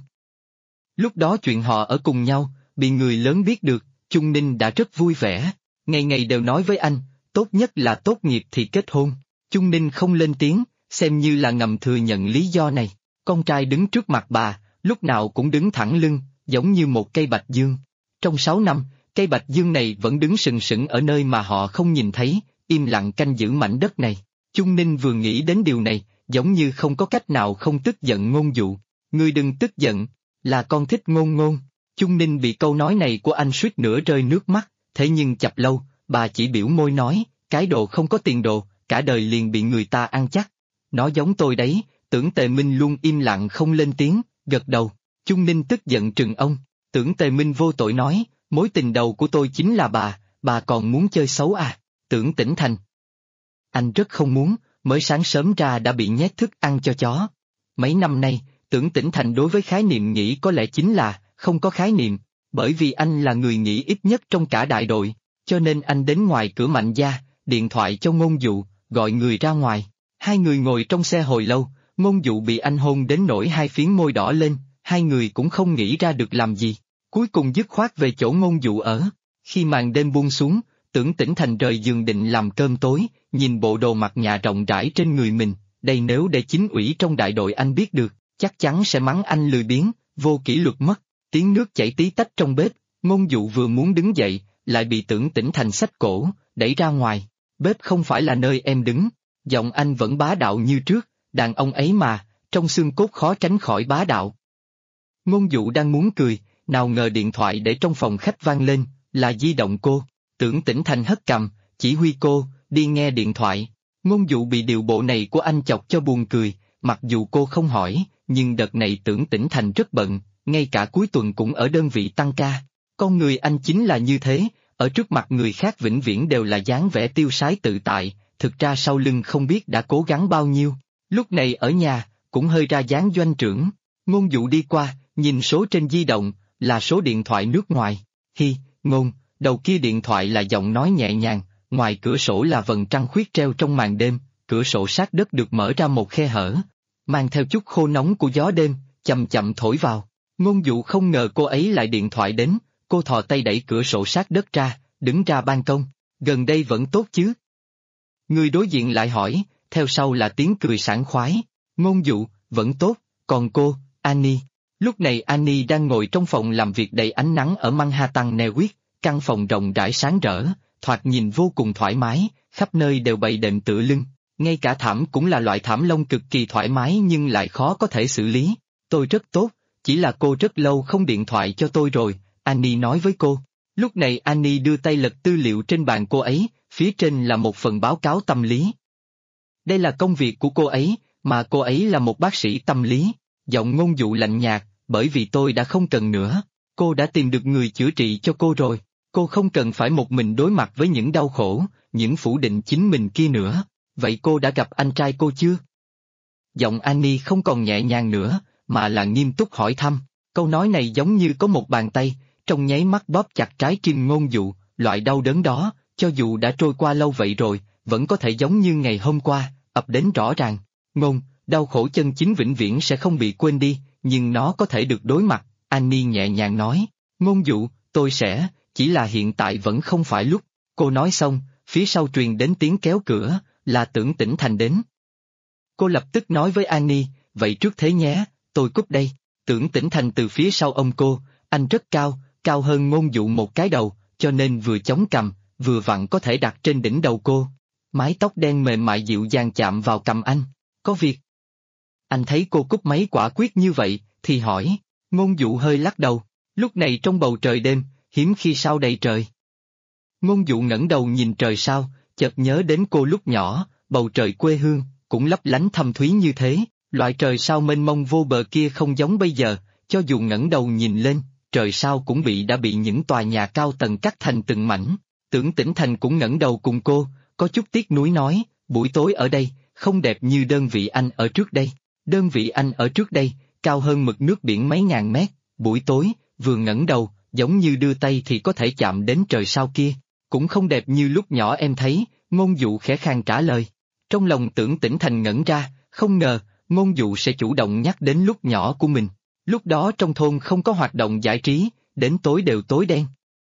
Speaker 1: Lúc đó chuyện họ ở cùng nhau, bị người lớn biết được, Chung Ninh đã rất vui vẻ, ngày ngày đều nói với anh, tốt nhất là tốt nghiệp thì kết hôn. Chung Ninh không lên tiếng, xem như là ngầm thừa nhận lý do này. Con trai đứng trước mặt bà, lúc nào cũng đứng thẳng lưng, giống như một cây bạch dương. Trong 6 năm, cây bạch dương này vẫn đứng sừng sững ở nơi mà họ không nhìn thấy, im lặng canh giữ mảnh đất này. Chung Ninh vừa nghĩ đến điều này, giống như không có cách nào không tức giận Ngôn Dụ. Ngươi đừng tức giận, là con thích Ngôn Ngôn. Chung Ninh bị câu nói này của anh suýt nữa rơi nước mắt, thế nhưng chập lâu, bà chỉ biểu môi nói, cái đồ không có tiền đồ, cả đời liền bị người ta ăn chắc. Nó giống tôi đấy, Tưởng Tề Minh luôn im lặng không lên tiếng, gật đầu. Chung Ninh tức giận trừng ông. Tưởng Tề Minh vô tội nói, mối tình đầu của tôi chính là bà còn muốn chơi xấu à? Tưởng Tĩnh Thành. Anh rất không muốn, mới sáng sớm ra đã bị nhét thức ăn cho chó. Mấy năm nay, Tưởng Tĩnh Thành đối với khái niệm nghĩ có lẽ chính là, không có khái niệm, bởi vì anh là người nghĩ ít nhất trong cả đại đội, cho nên anh đến ngoài cửa Mạnh gia, điện thoại cho Ngôn Dụ, gọi người ra ngoài. Hai người ngồi trong xe hồi lâu, Ngôn Dụ bị anh hôn đến nỗi hai phiến môi đỏ lên, hai người cũng không nghĩ ra được làm gì. Cuối cùng dứt khoát về chỗ Ngôn Dụ ở. Khi màn đêm buông xuống, Tưởng Tĩnh Thành rời giường định làm cơm tối, nhìn bộ đồ mặc nhà rộng rãi trên người mình, đây nếu để chính ủy trong đại đội anh biết được, chắc chắn sẽ mắng anh lười biếng, vô kỷ luật mất. Tiếng nước chảy tí tách trong bếp, Ngôn Dụ vừa muốn đứng dậy, lại bị Tưởng Tĩnh Thành xách cổ, đẩy ra ngoài. Bếp không phải là nơi em đứng. Giọng anh vẫn bá đạo như trước, đàn ông ấy mà, trong xương cốt khó tránh khỏi bá đạo. Ngôn Dụ đang muốn cười, nào ngờ điện thoại để trong phòng khách vang lên, là di động cô. Tưởng Tĩnh Thành hất cằm, chỉ huy cô, đi nghe điện thoại. Ngôn Dụ bị điều bộ này của anh chọc cho buồn cười, mặc dù cô không hỏi, nhưng đợt này Tưởng Tĩnh Thành rất bận, ngay cả cuối tuần cũng ở đơn vị tăng ca. Con người anh chính là như thế, ở trước mặt người khác vĩnh viễn đều là dáng vẻ tiêu sái tự tại, thực ra sau lưng không biết đã cố gắng bao nhiêu. Lúc này ở nhà, cũng hơi ra dáng doanh trưởng. Ngôn Dụ đi qua, nhìn số trên di động, là số điện thoại nước ngoài. Hi, Ngôn, đầu kia điện thoại là giọng nói nhẹ nhàng, ngoài cửa sổ là vầng trăng khuyết treo trong màn đêm, cửa sổ sát đất được mở ra một khe hở, mang theo chút khô nóng của gió đêm, chậm chậm thổi vào. Ngôn Dụ không ngờ cô ấy lại điện thoại đến, cô thò tay đẩy cửa sổ sát đất ra, đứng ra ban công, gần đây vẫn tốt chứ? Người đối diện lại hỏi, theo sau là tiếng cười sảng khoái. Ngôn Dụ, vẫn tốt, còn cô, Annie. Lúc này Annie đang ngồi trong phòng làm việc đầy ánh nắng ở Manhattan Newit, căn phòng rộng rãi sáng rỡ, thoạt nhìn vô cùng thoải mái, khắp nơi đều bày đệm tựa lưng, ngay cả thảm cũng là loại thảm lông cực kỳ thoải mái nhưng lại khó có thể xử lý. Tôi rất tốt, chỉ là cô rất lâu không điện thoại cho tôi rồi, Annie nói với cô. Lúc này Annie đưa tay lật tư liệu trên bàn cô ấy, phía trên là một phần báo cáo tâm lý. Đây là công việc của cô ấy, mà cô ấy là một bác sĩ tâm lý. Giọng Ngôn Dụ lạnh nhạt, bởi vì tôi đã không cần nữa, cô đã tìm được người chữa trị cho cô rồi, cô không cần phải một mình đối mặt với những đau khổ, những phủ định chính mình kia nữa. Vậy cô đã gặp anh trai cô chưa? Giọng Annie không còn nhẹ nhàng nữa, mà là nghiêm túc hỏi thăm. Câu nói này giống như có một bàn tay, trong nháy mắt bóp chặt trái tim Ngôn Dụ, loại đau đớn đó, cho dù đã trôi qua lâu vậy rồi, vẫn có thể giống như ngày hôm qua, ập đến rõ ràng. Ngôn, đau khổ chân chính vĩnh viễn sẽ không bị quên đi, nhưng nó có thể được đối mặt, Annie nhẹ nhàng nói. Ngôn Dụ, tôi sẽ, chỉ là hiện tại vẫn không phải lúc. Cô nói xong, phía sau truyền đến tiếng kéo cửa, là Tưởng Tĩnh Thành đến. Cô lập tức nói với Annie, vậy trước thế nhé, tôi cúp đây. Tưởng Tĩnh Thành từ phía sau ôm cô, anh rất cao, cao hơn Ngôn Dụ một cái đầu, cho nên vừa chống cằm, vừa vặn có thể đặt trên đỉnh đầu cô. Mái tóc đen mềm mại dịu dàng chạm vào cằm anh. Có việc. Anh thấy cô cúp máy quả quyết như vậy, thì hỏi. Ngôn Dụ hơi lắc đầu. Lúc này trong bầu trời đêm, hiếm khi sao đầy trời. Ngôn Dụ ngẩng đầu nhìn trời sao, chợt nhớ đến cô lúc nhỏ, bầu trời quê hương, cũng lấp lánh thâm thúy như thế. Loại trời sao mênh mông vô bờ kia không giống bây giờ, cho dù ngẩng đầu nhìn lên, trời sao cũng đã bị những tòa nhà cao tầng cắt thành từng mảnh. Tưởng Tĩnh Thành cũng ngẩng đầu cùng cô, có chút tiếc nuối nói, buổi tối ở đây, không đẹp như đơn vị anh ở trước đây. Đơn vị anh ở trước đây, cao hơn mực nước biển mấy ngàn mét, buổi tối, vừa ngẩng đầu, giống như đưa tay thì có thể chạm đến trời sao kia. Cũng không đẹp như lúc nhỏ em thấy, Ngôn Dụ khẽ khàng trả lời. Trong lòng Tưởng Tĩnh Thành ngẩn ra, không ngờ, Ngôn Dụ sẽ chủ động nhắc đến lúc nhỏ của mình. Lúc đó trong thôn không có hoạt động giải trí, đến tối đều tối đen.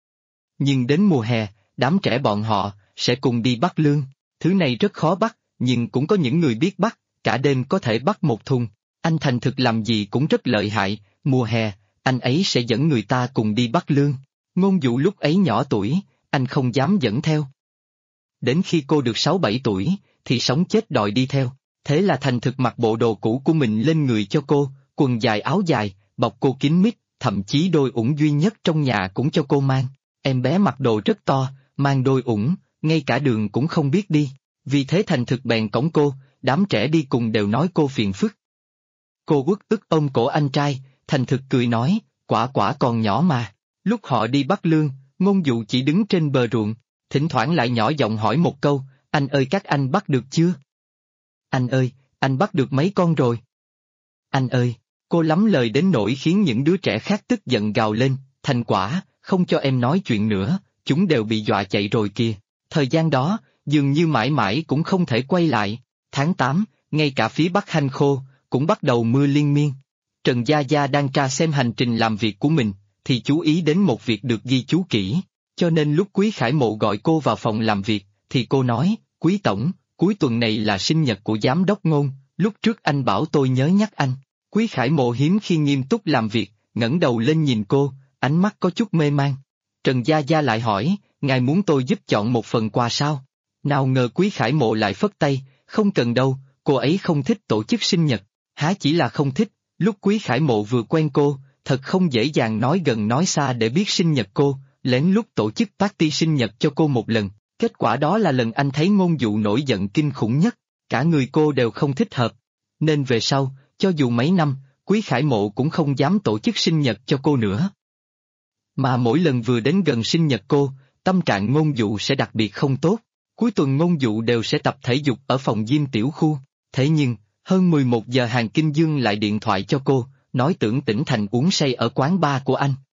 Speaker 1: Nhưng đến mùa hè, đám trẻ bọn họ, sẽ cùng đi bắt lương. Thứ này rất khó bắt, nhưng cũng có những người biết bắt, cả đêm có thể bắt một thùng. Anh thành thực làm gì cũng rất lợi hại, Mùa hè, anh ấy sẽ dẫn người ta cùng đi Bắc Lương. Ngôn Dụ lúc ấy nhỏ tuổi, anh không dám dẫn theo. Đến khi cô được 6-7 tuổi, thì sống chết đòi đi theo. Thế là thành thực mặc bộ đồ cũ của mình lên người cho cô, quần dài áo dài, bọc cô kín mít, thậm chí đôi ủng duy nhất trong nhà cũng cho cô mang. Em bé mặc đồ rất to, mang đôi ủng, ngay cả đường cũng không biết đi. Vì thế thành thực bèn cõng cô, đám trẻ đi cùng đều nói cô phiền phức. Cô uất ức ôm cổ anh trai, thành thực cười nói, quả quả còn nhỏ mà. Lúc họ đi Bắc Lương, Ngôn Dụ chỉ đứng trên bờ ruộng, thỉnh thoảng lại nhỏ giọng hỏi một câu, anh ơi các anh bắt được chưa? Anh ơi, anh bắt được mấy con rồi? Anh ơi, cô lắm lời đến nỗi khiến những đứa trẻ khác tức giận gào lên, Thành quả, không cho em nói chuyện nữa, chúng đều bị dọa chạy rồi kìa. Thời gian đó, dường như mãi mãi cũng không thể quay lại. Tháng 8, ngay cả phía Bắc Hanh Khô, cũng bắt đầu mưa liên miên. Trần Gia Gia đang tra xem hành trình làm việc của mình, thì chú ý đến một việc được ghi chú kỹ. Cho nên lúc Quý Khải Mộ gọi cô vào phòng làm việc, thì cô nói, Quý Tổng, cuối tuần này là sinh nhật của Giám đốc Ngôn, lúc trước anh bảo tôi nhớ nhắc anh. Quý Khải Mộ hiếm khi nghiêm túc làm việc, ngẩng đầu lên nhìn cô, ánh mắt có chút mê man. Trần Gia Gia lại hỏi, ngài muốn tôi giúp chọn một phần quà sao? Nào ngờ Quý Khải Mộ lại phất tay, không cần đâu, cô ấy không thích tổ chức sinh nhật. Há chỉ là không thích, lúc Quý Khải Mộ vừa quen cô, thật không dễ dàng nói gần nói xa để biết sinh nhật cô, lén lút tổ chức party sinh nhật cho cô một lần. Kết quả đó là lần anh thấy Ngôn Dụ nổi giận kinh khủng nhất, cả người cô đều không thích hợp. Nên về sau, cho dù mấy năm, Quý Khải Mộ cũng không dám tổ chức sinh nhật cho cô nữa. Mà mỗi lần vừa đến gần sinh nhật cô, tâm trạng Ngôn Dụ sẽ đặc biệt không tốt. Cuối tuần Ngôn Dụ đều sẽ tập thể dục ở phòng gym tiểu khu. Thế nhưng, hơn 11 giờ Hàn Kinh Dương lại điện thoại cho cô, nói Tưởng Tĩnh Thành uống say ở quán bar của anh.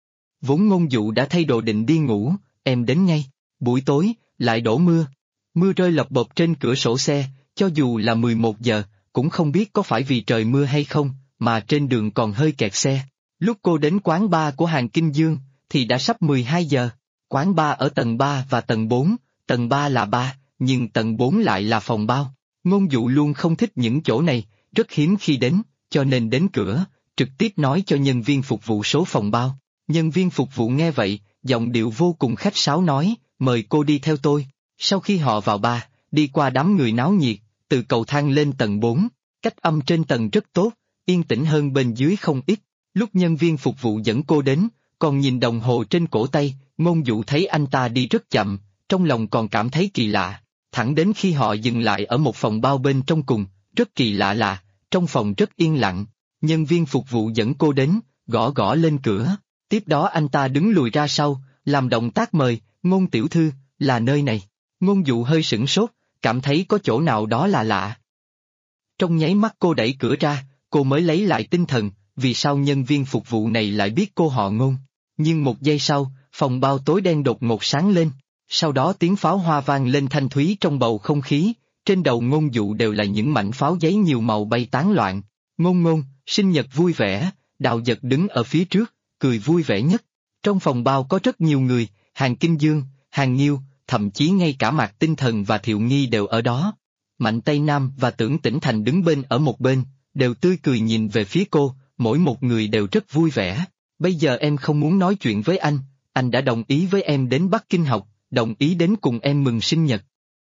Speaker 1: Vốn Ngôn Dụ đã thay đồ định đi ngủ, em đến ngay. Buổi tối, lại đổ mưa. Mưa rơi lộc bộc trên cửa sổ xe, cho dù là 11 giờ, cũng không biết có phải vì trời mưa hay không, mà trên đường còn hơi kẹt xe. Lúc cô đến quán bar của Hàn Kinh Dương, thì đã sắp 12 giờ. Quán bar ở tầng 3 và tầng 4, tầng 3 là bar, nhưng tầng 4 lại là phòng bao. Ngôn Dụ luôn không thích những chỗ này, rất hiếm khi đến, cho nên đến cửa, trực tiếp nói cho nhân viên phục vụ số phòng bao. Nhân viên phục vụ nghe vậy, giọng điệu vô cùng khách sáo nói, mời cô đi theo tôi. Sau khi họ vào bar, đi qua đám người náo nhiệt, từ cầu thang lên tầng 4, cách âm trên tầng rất tốt, yên tĩnh hơn bên dưới không ít. Lúc nhân viên phục vụ dẫn cô đến, còn nhìn đồng hồ trên cổ tay, Ngôn Dụ thấy anh ta đi rất chậm, trong lòng còn cảm thấy kỳ lạ. Thẳng đến khi họ dừng lại ở một phòng bao bên trong cùng, rất kỳ lạ là, trong phòng rất yên lặng, nhân viên phục vụ dẫn cô đến, gõ gõ lên cửa, tiếp đó anh ta đứng lùi ra sau, làm động tác mời, Ngôn tiểu thư, là nơi này. Ngôn Dụ hơi sửng sốt, cảm thấy có chỗ nào đó là lạ. Trong nháy mắt cô đẩy cửa ra, cô mới lấy lại tinh thần, vì sao nhân viên phục vụ này lại biết cô họ Ngôn. Nhưng một giây sau, phòng bao tối đen đột ngột sáng lên. Sau đó tiếng pháo hoa vang lên thanh thúy trong bầu không khí, trên đầu Ngôn Dụ đều là những mảnh pháo giấy nhiều màu bay tán loạn. Ngôn Ngôn, sinh nhật vui vẻ, Đạo Dật đứng ở phía trước, cười vui vẻ nhất. Trong phòng bao có rất nhiều người, Hàn Kinh Dương, Hàn Nghiêu, thậm chí ngay cả Mạc Tinh Thần và Thiệu Nghi đều ở đó. Mạnh Tây Nam và Tưởng Tĩnh Thành đứng bên ở một bên, đều tươi cười nhìn về phía cô, mỗi một người đều rất vui vẻ. Bây giờ em không muốn nói chuyện với anh đã đồng ý với em đến Bắc Kinh học, đồng ý đến cùng em mừng sinh nhật.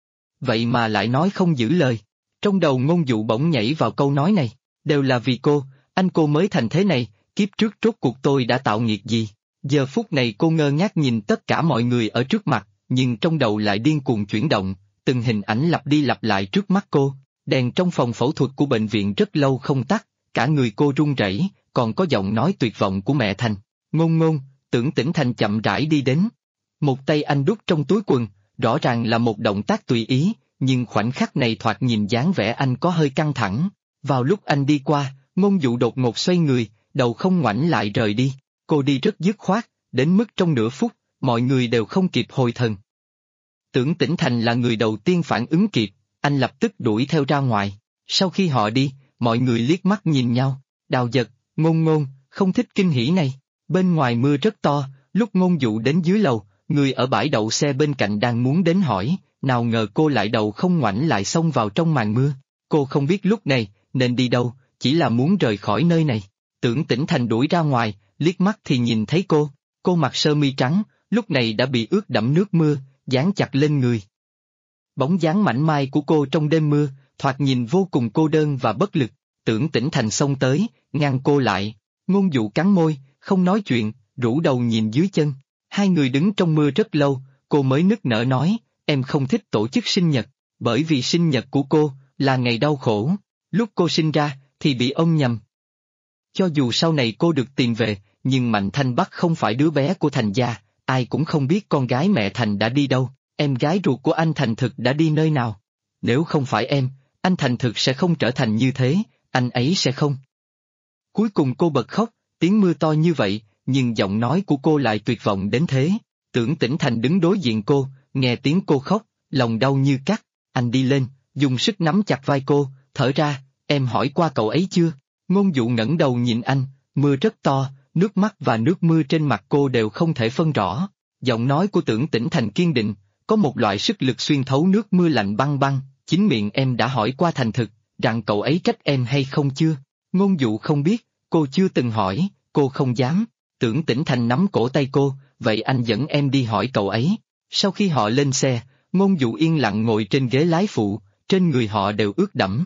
Speaker 1: Vậy mà lại nói không giữ lời. Trong đầu Ngôn Dụ bỗng nhảy vào câu nói này, đều là vì cô, cô mới thành thế này, kiếp trước rốt cuộc tôi đã tạo nghiệt gì. Giờ phút này cô ngơ ngác nhìn tất cả mọi người ở trước mặt, nhưng trong đầu lại điên cuồng chuyển động, từng hình ảnh lặp đi lặp lại trước mắt cô. Đèn trong phòng phẫu thuật của bệnh viện rất lâu không tắt, cả người cô run rẩy, còn có giọng nói tuyệt vọng của mẹ Thành. Ngôn Ngôn, Tưởng Tĩnh Thành chậm rãi đi đến. Một tay anh đút trong túi quần, rõ ràng là một động tác tùy ý, nhưng khoảnh khắc này thoạt nhìn dáng vẻ anh có hơi căng thẳng. Vào lúc anh đi qua, Ngôn Dụ đột ngột xoay người, đầu không ngoảnh lại rời đi. Cô đi rất dứt khoát, đến mức trong nửa phút, mọi người đều không kịp hồi thần. Tưởng Tĩnh Thành là người đầu tiên phản ứng kịp, anh lập tức đuổi theo ra ngoài. Sau khi họ đi, mọi người liếc mắt nhìn nhau, Đạo Dật, Ngôn Ngôn, không thích kinh hỉ này. Bên ngoài mưa rất to, lúc Ngôn Dụ đến dưới lầu, người ở bãi đậu xe bên cạnh đang muốn đến hỏi, nào ngờ cô lại đầu không ngoảnh lại xông vào trong màn mưa. Cô không biết lúc này, nên đi đâu, chỉ là muốn rời khỏi nơi này. Tưởng Tĩnh Thành đuổi ra ngoài, liếc mắt thì nhìn thấy cô mặc sơ mi trắng, lúc này đã bị ướt đẫm nước mưa, dán chặt lên người. Bóng dáng mảnh mai của cô trong đêm mưa, thoạt nhìn vô cùng cô đơn và bất lực. Tưởng Tĩnh Thành xông tới, ngăn cô lại. Ngôn Dụ cắn môi, không nói chuyện, rũ đầu nhìn dưới chân. Hai người đứng trong mưa rất lâu, cô mới nức nở nói, em không thích tổ chức sinh nhật, bởi vì sinh nhật của cô là ngày đau khổ. Lúc cô sinh ra thì bị ôm nhầm. Cho dù sau này cô được tìm về, nhưng Mạnh Thanh Bắc không phải đứa bé của Thành gia, ai cũng không biết con gái mẹ Thành đã đi đâu, em gái ruột của anh Thành Thực đã đi nơi nào. Nếu không phải em, anh Thành Thực sẽ không trở thành như thế, anh ấy sẽ không. Cuối cùng cô bật khóc, tiếng mưa to như vậy, nhưng giọng nói của cô lại tuyệt vọng đến thế. Tưởng Tĩnh Thành đứng đối diện cô, nghe tiếng cô khóc, lòng đau như cắt. Anh đi lên, dùng sức nắm chặt vai cô, thở ra, em hỏi qua cậu ấy chưa? Ngôn Dụ ngẩng đầu nhìn anh, mưa rất to, nước mắt và nước mưa trên mặt cô đều không thể phân rõ. Giọng nói của Tưởng Tĩnh Thành kiên định, có một loại sức lực xuyên thấu nước mưa lạnh băng băng. Chính miệng em đã hỏi qua Thành Thực, rằng cậu ấy trách em hay không chưa? Ngôn Dụ không biết, cô chưa từng hỏi, cô không dám. Tưởng Tĩnh Thành nắm cổ tay cô, vậy anh dẫn em đi hỏi cậu ấy. Sau khi họ lên xe, Ngôn Dụ yên lặng ngồi trên ghế lái phụ, trên người họ đều ướt đẫm.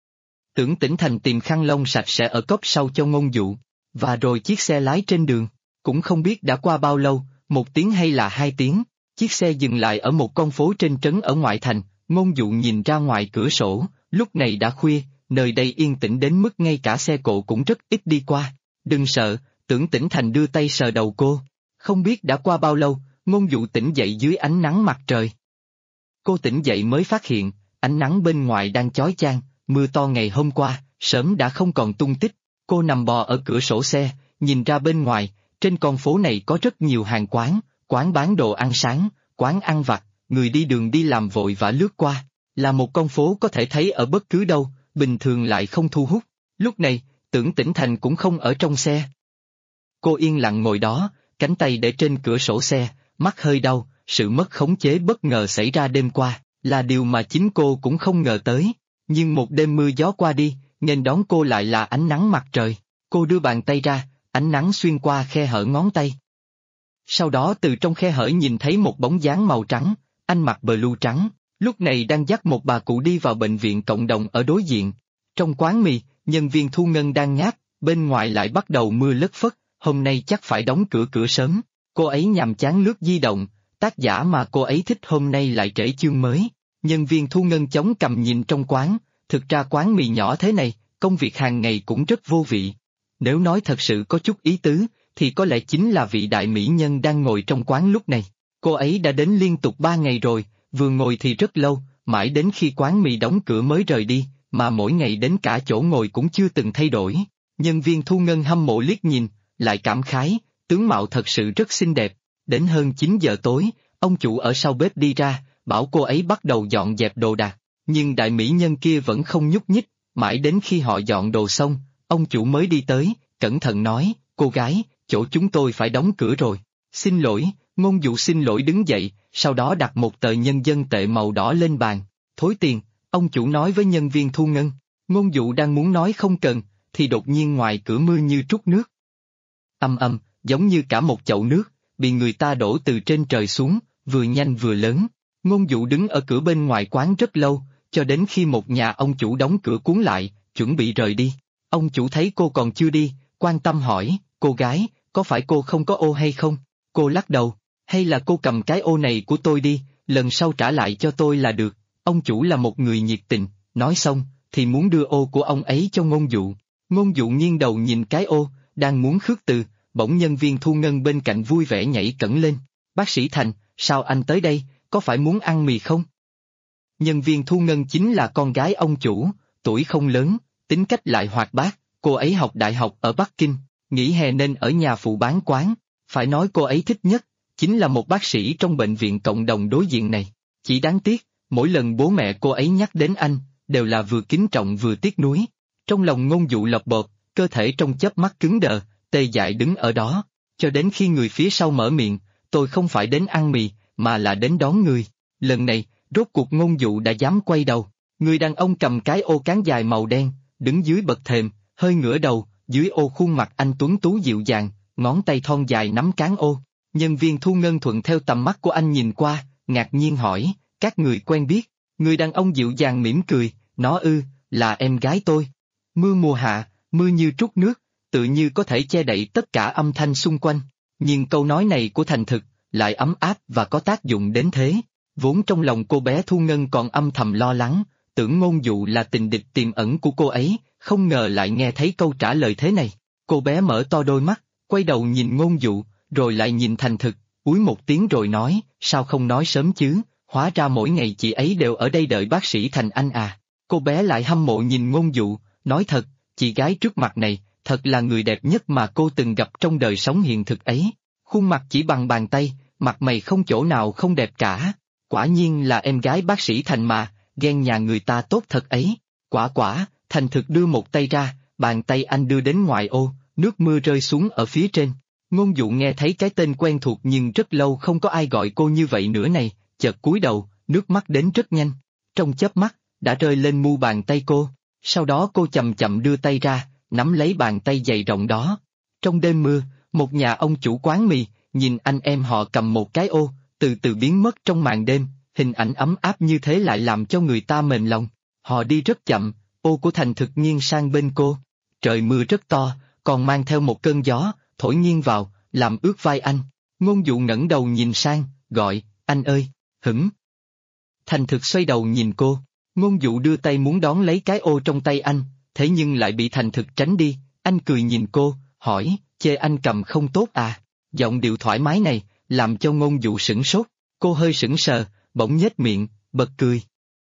Speaker 1: Tưởng Tĩnh Thành tìm khăn lông sạch sẽ ở cốp sau cho Ngôn Dụ, và rồi chiếc xe lái trên đường. Cũng không biết đã qua bao lâu, 1 tiếng hay là 2 tiếng, chiếc xe dừng lại ở một con phố trên trấn ở ngoại thành. Ngôn Dụ nhìn ra ngoài cửa sổ, lúc này đã khuya, nơi đây yên tĩnh đến mức ngay cả xe cộ cũng rất ít đi qua. Đừng sợ, Tưởng Tĩnh Thành đưa tay sờ đầu cô. Không biết đã qua bao lâu, Ngôn Dụ tỉnh dậy dưới ánh nắng mặt trời. Cô tỉnh dậy mới phát hiện, ánh nắng bên ngoài đang chói chang, mưa to ngày hôm qua, sớm đã không còn tung tích. Cô nằm bò ở cửa sổ xe, nhìn ra bên ngoài, trên con phố này có rất nhiều hàng quán, quán bán đồ ăn sáng, quán ăn vặt, người đi đường đi làm vội vã lướt qua. Là một con phố có thể thấy ở bất cứ đâu, bình thường lại không thu hút. Lúc này, Tưởng Tĩnh Thành cũng không ở trong xe. Cô yên lặng ngồi đó, cánh tay để trên cửa sổ xe, mắt hơi đau, sự mất khống chế bất ngờ xảy ra đêm qua, là điều mà chính cô cũng không ngờ tới. Nhưng một đêm mưa gió qua đi, nghênh đón cô lại là ánh nắng mặt trời. Cô đưa bàn tay ra, ánh nắng xuyên qua khe hở ngón tay. Sau đó từ trong khe hở nhìn thấy một bóng dáng màu trắng, anh mặc blue trắng, lúc này đang dắt một bà cụ đi vào bệnh viện cộng đồng ở đối diện. Trong quán mì, nhân viên thu ngân đang ngáp, bên ngoài lại bắt đầu mưa lất phất, hôm nay chắc phải đóng cửa sớm. Cô ấy nhàm chán lướt di động, tác giả mà cô ấy thích hôm nay lại trễ chương mới. Nhân viên thu ngân chống cằm nhìn trong quán, thực ra quán mì nhỏ thế này, công việc hàng ngày cũng rất vô vị. Nếu nói thật sự có chút ý tứ, thì có lẽ chính là vị đại mỹ nhân đang ngồi trong quán lúc này. Cô ấy đã đến liên tục 3 ngày rồi, vừa ngồi thì rất lâu, mãi đến khi quán mì đóng cửa mới rời đi, mà mỗi ngày đến cả chỗ ngồi cũng chưa từng thay đổi. Nhân viên thu ngân hâm mộ liếc nhìn, lại cảm khái, tướng mạo thật sự rất xinh đẹp. Đến hơn 9 giờ tối, ông chủ ở sau bếp đi ra, bảo cô ấy bắt đầu dọn dẹp đồ đạc, nhưng đại mỹ nhân kia vẫn không nhúc nhích, mãi đến khi họ dọn đồ xong, ông chủ mới đi tới, cẩn thận nói, cô gái, chỗ chúng tôi phải đóng cửa rồi. Xin lỗi, Ngôn Dụ xin lỗi đứng dậy, sau đó đặt một tờ nhân dân tệ màu đỏ lên bàn. Thối tiền, ông chủ nói với nhân viên thu ngân. Ngôn Dụ đang muốn nói không cần, thì đột nhiên ngoài cửa mưa như trút nước. Âm, giống như cả một chậu nước, bị người ta đổ từ trên trời xuống, vừa nhanh vừa lớn. Ngôn Dụ đứng ở cửa bên ngoài quán rất lâu, cho đến khi một nhà ông chủ đóng cửa cuốn lại, chuẩn bị rời đi. Ông chủ thấy cô còn chưa đi, quan tâm hỏi, cô gái, có phải cô không có ô hay không? Cô lắc đầu, hay là cô cầm cái ô này của tôi đi, lần sau trả lại cho tôi là được. Ông chủ là một người nhiệt tình, nói xong, thì muốn đưa ô của ông ấy cho Ngôn Dụ. Ngôn Dụ nghiêng đầu nhìn cái ô, đang muốn khước từ, bỗng nhân viên thu ngân bên cạnh vui vẻ nhảy cẫng lên. Bác sĩ Thành, sao anh tới đây, có phải muốn ăn mì không? Nhân viên thu ngân chính là con gái ông chủ, tuổi không lớn, tính cách lại hoạt bát, cô ấy học đại học ở Bắc Kinh, nghỉ hè nên ở nhà phụ bán quán. Phải nói cô ấy thích nhất, chính là một bác sĩ trong bệnh viện cộng đồng đối diện này. Chỉ đáng tiếc, mỗi lần bố mẹ cô ấy nhắc đến anh, đều là vừa kính trọng vừa tiếc nuối. Trong lòng Ngôn Dụ lột bột, cơ thể trong chớp mắt cứng đờ, tê dại đứng ở đó, cho đến khi người phía sau mở miệng, tôi không phải đến ăn mì, mà là đến đón người. Lần này, rốt cuộc Ngôn Dụ đã dám quay đầu, người đàn ông cầm cái ô cán dài màu đen, đứng dưới bậc thềm, hơi ngửa đầu, Dưới ô khuôn mặt anh tuấn tú dịu dàng, ngón tay thon dài nắm cán ô. Nhân viên thu ngân thuận theo tầm mắt của anh nhìn qua, ngạc nhiên hỏi, các người quen biết. Người đàn ông dịu dàng mỉm cười, nó là em gái tôi. Mưa mùa hạ, mưa như trút nước, tự như có thể che đậy tất cả âm thanh xung quanh. Nhưng câu nói này của Thành Thực, lại ấm áp và có tác dụng đến thế. Vốn trong lòng cô bé Thu Ngân còn âm thầm lo lắng, tưởng Ngôn Dụ là tình địch tiềm ẩn của cô ấy, không ngờ lại nghe thấy câu trả lời thế này. Cô bé mở to đôi mắt, quay đầu nhìn Ngôn Dụ, rồi lại nhìn Thành Thực, úi một tiếng rồi nói, sao không nói sớm chứ, hóa ra mỗi ngày chị ấy đều ở đây đợi bác sĩ Thành anh à. Cô bé lại hâm mộ nhìn Ngôn Dụ, nói thật, chị gái trước mặt này, thật là người đẹp nhất mà cô từng gặp trong đời sống hiện thực ấy. Khuôn mặt chỉ bằng bàn tay, mặt mày không chỗ nào không đẹp cả. Quả nhiên là em gái bác sĩ Thành mà, ghen nhà người ta tốt thật ấy. Quả, Thành Thực đưa một tay ra, bàn tay anh đưa đến ngoài ô, nước mưa rơi xuống ở phía trên. Ngôn Dụ nghe thấy cái tên quen thuộc nhưng rất lâu không có ai gọi cô như vậy nữa này, chợt cúi đầu, nước mắt đến rất nhanh. Trong chớp mắt, đã rơi lên mu bàn tay cô, sau đó cô chậm chậm đưa tay ra, nắm lấy bàn tay dày rộng đó. Trong đêm mưa, một nhà ông chủ quán mì, nhìn anh em họ cầm một cái ô, từ từ biến mất trong màn đêm, hình ảnh ấm áp như thế lại làm cho người ta mềm lòng. Họ đi rất chậm, ô của Thành Thực nghiêng sang bên cô. Trời mưa rất to, còn mang theo một cơn gió, thổi nghiêng vào, làm ướt vai anh. Ngôn Dụ ngẩng đầu nhìn sang, gọi, anh ơi, hửng. Thành Thực xoay đầu nhìn cô, Ngôn Dụ đưa tay muốn đón lấy cái ô trong tay anh, thế nhưng lại bị Thành Thực tránh đi. Anh cười nhìn cô, hỏi, chê anh cầm không tốt à? Giọng điệu thoải mái này, làm cho Ngôn Dụ sửng sốt, cô hơi sững sờ, bỗng nhếch miệng, bật cười.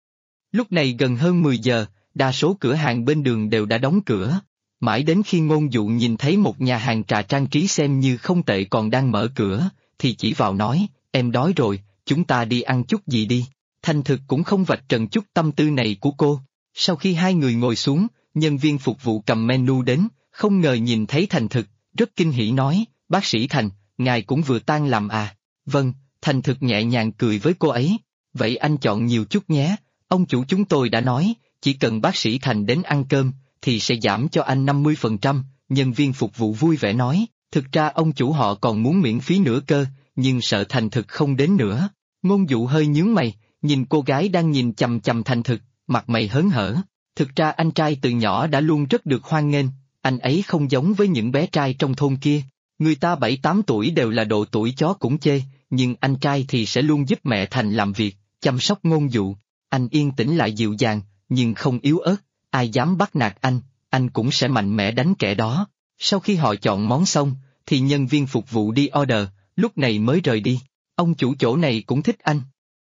Speaker 1: Lúc này gần hơn 10 giờ, đa số cửa hàng bên đường đều đã đóng cửa. Mãi đến khi Ngôn Dụ nhìn thấy một nhà hàng trà trang trí xem như không tệ còn đang mở cửa, thì chỉ vào nói, em đói rồi, chúng ta đi ăn chút gì đi. Thành Thực cũng không vạch trần chút tâm tư này của cô. Sau khi hai người ngồi xuống, nhân viên phục vụ cầm menu đến, không ngờ nhìn thấy Thành Thực, rất kinh hỉ nói, bác sĩ Thành, ngài cũng vừa tan làm à? Vâng, Thành Thực nhẹ nhàng cười với cô ấy. Vậy anh chọn nhiều chút nhé, ông chủ chúng tôi đã nói, chỉ cần bác sĩ Thành đến ăn cơm, thì sẽ giảm cho anh 50%, nhân viên phục vụ vui vẻ nói, thực ra ông chủ họ còn muốn miễn phí nữa cơ, nhưng sợ Thành Thực không đến nữa. Ngôn Dụ hơi nhướng mày, nhìn cô gái đang nhìn chằm chằm Thành Thực, mặt mày hớn hở. Thực ra anh trai từ nhỏ đã luôn rất được hoan nghênh, anh ấy không giống với những bé trai trong thôn kia. Người ta 7-8 tuổi đều là độ tuổi chó cũng chê, nhưng anh trai thì sẽ luôn giúp mẹ Thành làm việc, chăm sóc Ngôn Dụ. Anh yên tĩnh lại dịu dàng, nhưng không yếu ớt, ai dám bắt nạt anh cũng sẽ mạnh mẽ đánh kẻ đó. Sau khi họ chọn món xong, thì nhân viên phục vụ đi order, lúc này mới rời đi. Ông chủ chỗ này cũng thích anh.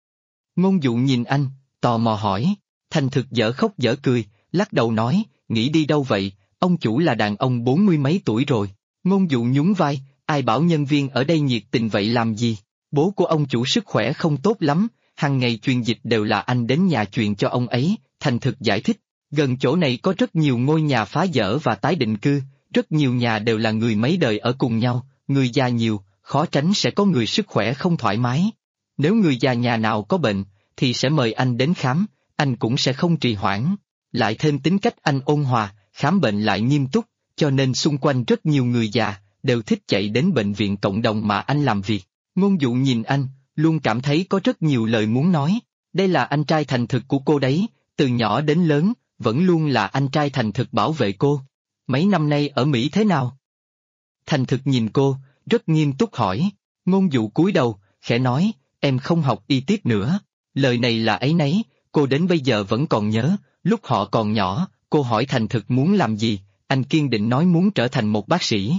Speaker 1: Ngôn Dụ nhìn anh, tò mò hỏi. Thành Thực dở khóc dở cười, lắc đầu nói, nghĩ đi đâu vậy, ông chủ là đàn ông 40 mấy tuổi rồi. Ngôn Dụ nhún vai, ai bảo nhân viên ở đây nhiệt tình vậy làm gì, bố của ông chủ sức khỏe không tốt lắm, hàng ngày truyền dịch đều là anh đến nhà truyền cho ông ấy. Thành Thực giải thích, gần chỗ này có rất nhiều ngôi nhà phá dỡ và tái định cư, rất nhiều nhà đều là người mấy đời ở cùng nhau, người già nhiều, khó tránh sẽ có người sức khỏe không thoải mái. Nếu người già nhà nào có bệnh, thì sẽ mời anh đến khám, anh cũng sẽ không trì hoãn. Lại thêm tính cách anh ôn hòa, khám bệnh lại nghiêm túc, cho nên xung quanh rất nhiều người già, đều thích chạy đến bệnh viện cộng đồng mà anh làm việc. Ngôn Dụ nhìn anh, luôn cảm thấy có rất nhiều lời muốn nói. Đây là anh trai Thành Thực của cô đấy, từ nhỏ đến lớn, vẫn luôn là anh trai Thành Thực bảo vệ cô. Mấy năm nay ở Mỹ thế nào? Thành Thực nhìn cô, rất nghiêm túc hỏi. Ngôn Dụ cúi đầu, khẽ nói, em không học y tiếp nữa. Lời này là áy náy, cô đến bây giờ vẫn còn nhớ, lúc họ còn nhỏ, cô hỏi Thành Thực muốn làm gì, anh kiên định nói muốn trở thành một bác sĩ.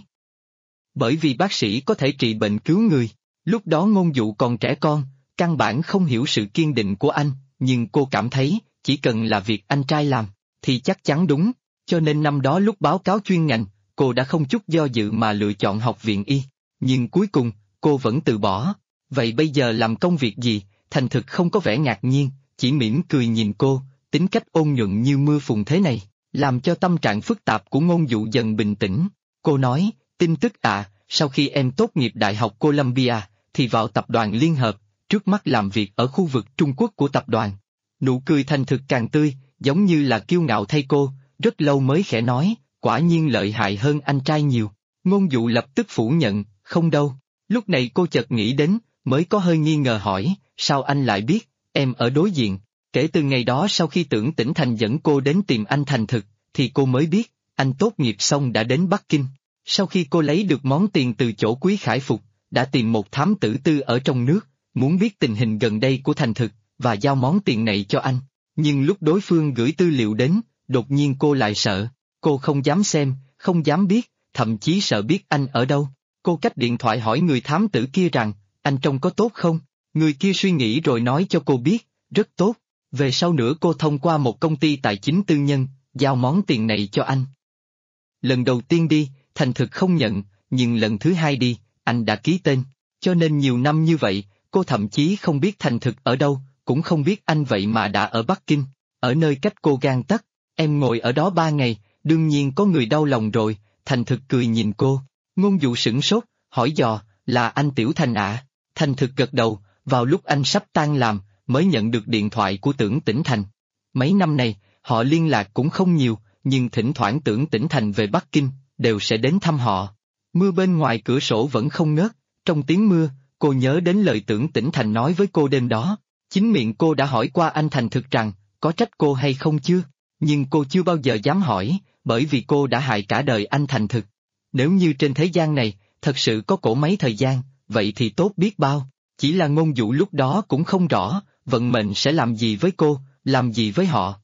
Speaker 1: Bởi vì bác sĩ có thể trị bệnh cứu người. Lúc đó Ngôn Dụ còn trẻ con, căn bản không hiểu sự kiên định của anh, nhưng cô cảm thấy, chỉ cần là việc anh trai làm, thì chắc chắn đúng, cho nên năm đó lúc báo cáo chuyên ngành, cô đã không chút do dự mà lựa chọn học viện y, nhưng cuối cùng, cô vẫn từ bỏ. Vậy bây giờ làm công việc gì? Thành Thực không có vẻ ngạc nhiên, chỉ mỉm cười nhìn cô, tính cách ôn nhuận như mưa phùn thế này, làm cho tâm trạng phức tạp của Ngôn Dụ dần bình tĩnh. Cô nói, tin tức sau khi em tốt nghiệp Đại học Columbia, thì vào tập đoàn Liên Hợp, trước mắt làm việc ở khu vực Trung Quốc của tập đoàn. Nụ cười Thành Thực càng tươi, giống như là kiêu ngạo thay cô, rất lâu mới khẽ nói, quả nhiên lợi hại hơn anh trai nhiều. Ngôn dụ lập tức phủ nhận, không đâu. Lúc này cô chợt nghĩ đến, mới có hơi nghi ngờ hỏi, sao anh lại biết, em ở đối diện. Kể từ ngày đó sau khi Tưởng Tĩnh Thành dẫn cô đến tìm anh thành thực, thì cô mới biết, anh tốt nghiệp xong đã đến Bắc Kinh. Sau khi cô lấy được món tiền từ chỗ Quý Khải Phục, đã tìm một thám tử tư ở trong nước, muốn biết tình hình gần đây của thành thực, và giao món tiền này cho anh. Nhưng lúc đối phương gửi tư liệu đến, đột nhiên cô lại sợ. Cô không dám xem, không dám biết, thậm chí sợ biết anh ở đâu. Cô cách điện thoại hỏi người thám tử kia rằng, anh trông có tốt không? Người kia suy nghĩ rồi nói cho cô biết, rất tốt. Về sau nữa cô thông qua một công ty tài chính tư nhân, giao món tiền này cho anh. Lần đầu tiên đi, thành thực không nhận, nhưng lần thứ hai đi, anh đã ký tên. Cho nên nhiều năm như vậy, cô thậm chí không biết thành thực ở đâu, cũng không biết anh vậy mà đã ở Bắc Kinh, ở nơi cách cô gang tấc. Em ngồi ở đó 3 ngày, đương nhiên có người đau lòng rồi. Thành thực cười nhìn cô. Ngôn dụ sửng sốt, hỏi dò, là anh Tiểu Thành ạ? Thành thực gật đầu, vào lúc anh sắp tan làm, mới nhận được điện thoại của Tưởng Tĩnh Thành. Mấy năm này, họ liên lạc cũng không nhiều, nhưng thỉnh thoảng Tưởng Tĩnh Thành về Bắc Kinh, đều sẽ đến thăm họ. Mưa bên ngoài cửa sổ vẫn không ngớt, trong tiếng mưa, cô nhớ đến lời Tưởng Tĩnh Thành nói với cô đêm đó. Chính miệng cô đã hỏi qua anh thành thực rằng, có trách cô hay không chưa? Nhưng cô chưa bao giờ dám hỏi, bởi vì cô đã hại cả đời anh thành thực. Nếu như trên thế gian này, thật sự có cỗ máy thời gian, vậy thì tốt biết bao. Chỉ là Ngôn Dụ lúc đó cũng không rõ, vận mệnh sẽ làm gì với cô, làm gì với họ.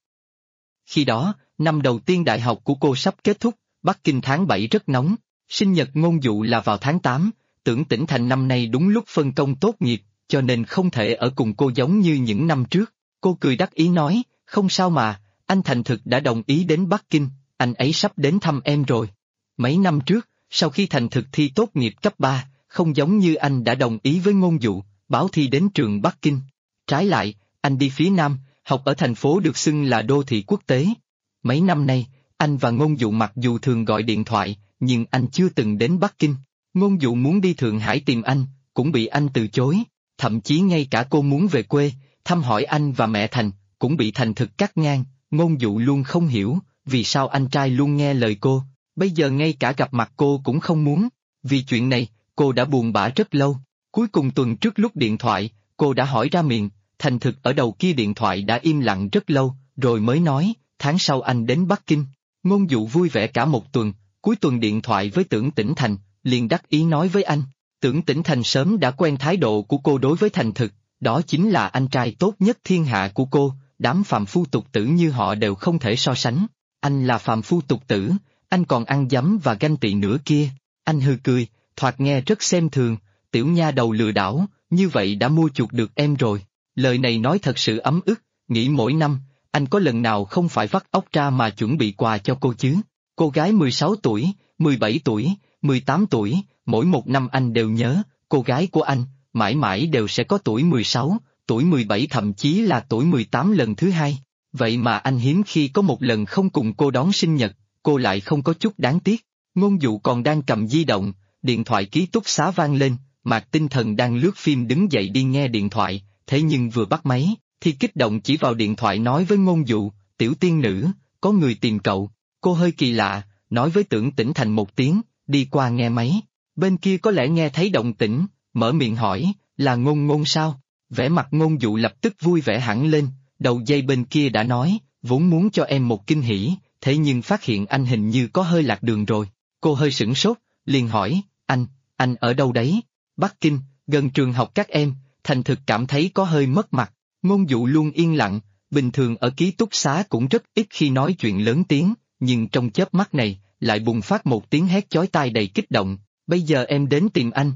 Speaker 1: Khi đó, năm đầu tiên đại học của cô sắp kết thúc, Bắc Kinh tháng 7 rất nóng, sinh nhật Ngôn Dụ là vào tháng 8, Tưởng Tĩnh Thành năm nay đúng lúc phân công tốt nghiệp, cho nên không thể ở cùng cô giống như những năm trước. Cô cười đắc ý nói, không sao mà, anh thành thực đã đồng ý đến Bắc Kinh, anh ấy sắp đến thăm em rồi. Mấy năm trước, sau khi thành thực thi tốt nghiệp cấp 3, không giống như anh đã đồng ý với Ngôn Dụ, báo thi đến trường Bắc Kinh. Trái lại, anh đi phía Nam, học ở thành phố được xưng là đô thị quốc tế. Mấy năm nay, anh và Ngôn Dụ mặc dù thường gọi điện thoại, nhưng anh chưa từng đến Bắc Kinh. Ngôn Dụ muốn đi Thượng Hải tìm anh, cũng bị anh từ chối. Thậm chí ngay cả cô muốn về quê, thăm hỏi anh và mẹ Thành, cũng bị Thành thực cắt ngang. Ngôn Dụ luôn không hiểu, vì sao anh trai luôn nghe lời cô, bây giờ ngay cả gặp mặt cô cũng không muốn. Vì chuyện này, cô đã buồn bã rất lâu. Cuối cùng tuần trước lúc điện thoại, cô đã hỏi ra miệng, Thành thực ở đầu kia điện thoại đã im lặng rất lâu, rồi mới nói, tháng sau anh đến Bắc Kinh. Ngôn Dụ vui vẻ cả một tuần, cuối tuần điện thoại với Tưởng Tĩnh Thành, liền đắc ý nói với anh. Tưởng Tĩnh Thành sớm đã quen thái độ của cô đối với thành thực, đó chính là anh trai tốt nhất thiên hạ của cô, đám phàm phu tục tử như họ đều không thể so sánh. Anh là phàm phu tục tử, anh còn ăn dấm và ganh tị nữa kia. Anh hừ cười, thoạt nghe rất xem thường, tiểu nha đầu lừa đảo, như vậy đã mua chuộc được em rồi. Lời này nói thật sự ấm ức, nghĩ mỗi năm, anh có lần nào không phải vắt óc ra mà chuẩn bị quà cho cô chứ. Cô gái 16 tuổi, 17 tuổi, 18 tuổi, mỗi một năm anh đều nhớ, cô gái của anh, mãi mãi đều sẽ có tuổi 16, tuổi 17 thậm chí là tuổi 18 lần thứ hai. Vậy mà anh hiếm khi có một lần không cùng cô đón sinh nhật, cô lại không có chút đáng tiếc. Ngôn Dụ còn đang cầm di động, điện thoại ký túc xá vang lên, Mạc Tinh Thần đang lướt phim đứng dậy đi nghe điện thoại, thế nhưng vừa bắt máy, thì kích động chỉ vào điện thoại nói với Ngôn Dụ, tiểu tiên nữ, có người tìm cậu. Cô hơi kỳ lạ, nói với Tưởng Tĩnh Thành một tiếng, đi qua nghe máy. Bên kia có lẽ nghe thấy động tĩnh, mở miệng hỏi, là Ngôn Ngôn sao? Vẻ mặt Ngôn Dụ lập tức vui vẻ hẳn lên, đầu dây bên kia đã nói, vốn muốn cho em một kinh hỉ, thế nhưng phát hiện anh hình như có hơi lạc đường rồi. Cô hơi sửng sốt, liền hỏi, anh ở đâu đấy? Bắc Kinh, gần trường học các em. Thành thực cảm thấy có hơi mất mặt. Ngôn Dụ luôn yên lặng, bình thường ở ký túc xá cũng rất ít khi nói chuyện lớn tiếng, nhưng trong chớp mắt này, lại bùng phát một tiếng hét chói tai đầy kích động, bây giờ em đến tìm anh,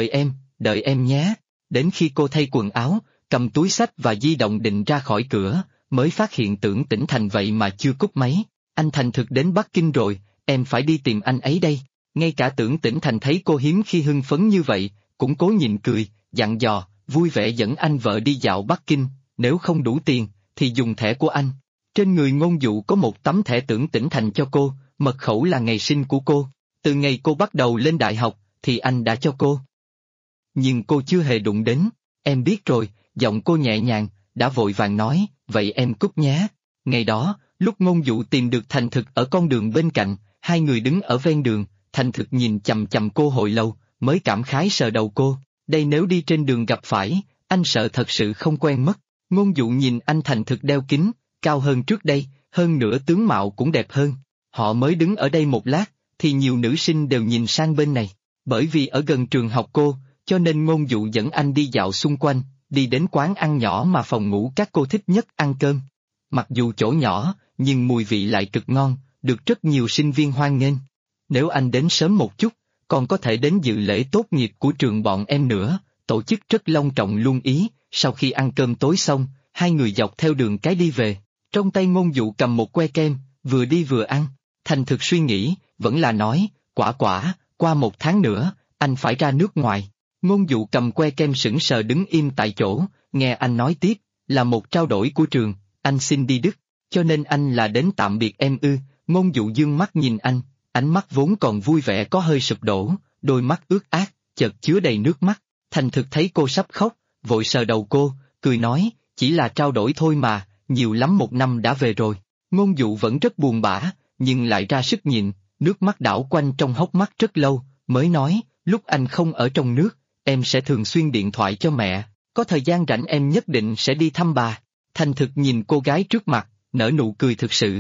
Speaker 1: đợi em nhé. Đến khi cô thay quần áo, cầm túi xách và di động định ra khỏi cửa, mới phát hiện Tưởng Tĩnh Thành vậy mà chưa cúp máy. Anh thành thực đến Bắc Kinh rồi, em phải đi tìm anh ấy đây. Ngay cả Tưởng Tĩnh Thành thấy cô hiếm khi hưng phấn như vậy, cũng cố nhịn cười, dặn dò, vui vẻ dẫn anh vợ đi dạo Bắc Kinh, nếu không đủ tiền, thì dùng thẻ của anh. Trên người Ngôn Dụ có một tấm thẻ Tưởng Tĩnh Thành cho cô, mật khẩu là ngày sinh của cô. Từ ngày cô bắt đầu lên đại học, thì anh đã cho cô. Nhưng cô chưa hề đụng đến, em biết rồi, giọng cô nhẹ nhàng, đã vội vàng nói, vậy em cúp nhé. Ngày đó, lúc Ngôn Dụ tìm được thành thực ở con đường bên cạnh, Hai người đứng ở ven đường, Thành Thực nhìn chằm chằm cô hồi lâu, mới cảm khái sờ đầu cô. Đây nếu đi trên đường gặp phải, anh sợ thật sự không quen mất. Ngôn Dụ nhìn anh Thành Thực đeo kính, cao hơn trước đây, hơn nữa tướng mạo cũng đẹp hơn. Họ mới đứng ở đây một lát, thì nhiều nữ sinh đều nhìn sang bên này. Bởi vì ở gần trường học cô, cho nên Ngôn Dụ dẫn anh đi dạo xung quanh, đi đến quán ăn nhỏ mà phòng ngủ các cô thích nhất ăn cơm. Mặc dù chỗ nhỏ, nhưng mùi vị lại cực ngon, được rất nhiều sinh viên hoan nghênh. Nếu anh đến sớm một chút, còn có thể đến dự lễ tốt nghiệp của trường bọn em nữa, tổ chức rất long trọng luôn ý. Sau khi ăn cơm tối xong, hai người dọc theo đường cái đi về, trong tay Ngôn Dụ cầm một que kem, vừa đi vừa ăn. Thành Thực suy nghĩ, vẫn là nói, Quả, qua 1 tháng nữa, anh phải ra nước ngoài. Ngôn Dụ cầm que kem sững sờ đứng im tại chỗ, nghe anh nói tiếp, là một trao đổi của trường, anh xin đi Đức, cho nên anh là đến tạm biệt em ư. Ngôn Dụ dương mắt nhìn anh, ánh mắt vốn còn vui vẻ có hơi sụp đổ, đôi mắt ướt át, chợt chứa đầy nước mắt. Thành Thực thấy cô sắp khóc, vội sờ đầu cô, cười nói, chỉ là trao đổi thôi mà, nhiều lắm 1 năm đã về rồi. Ngôn Dụ vẫn rất buồn bã, nhưng lại ra sức nhịn, nước mắt đảo quanh trong hốc mắt rất lâu, mới nói, lúc anh không ở trong nước, em sẽ thường xuyên điện thoại cho mẹ, có thời gian rảnh em nhất định sẽ đi thăm bà. Thành Thực nhìn cô gái trước mặt, nở nụ cười thực sự.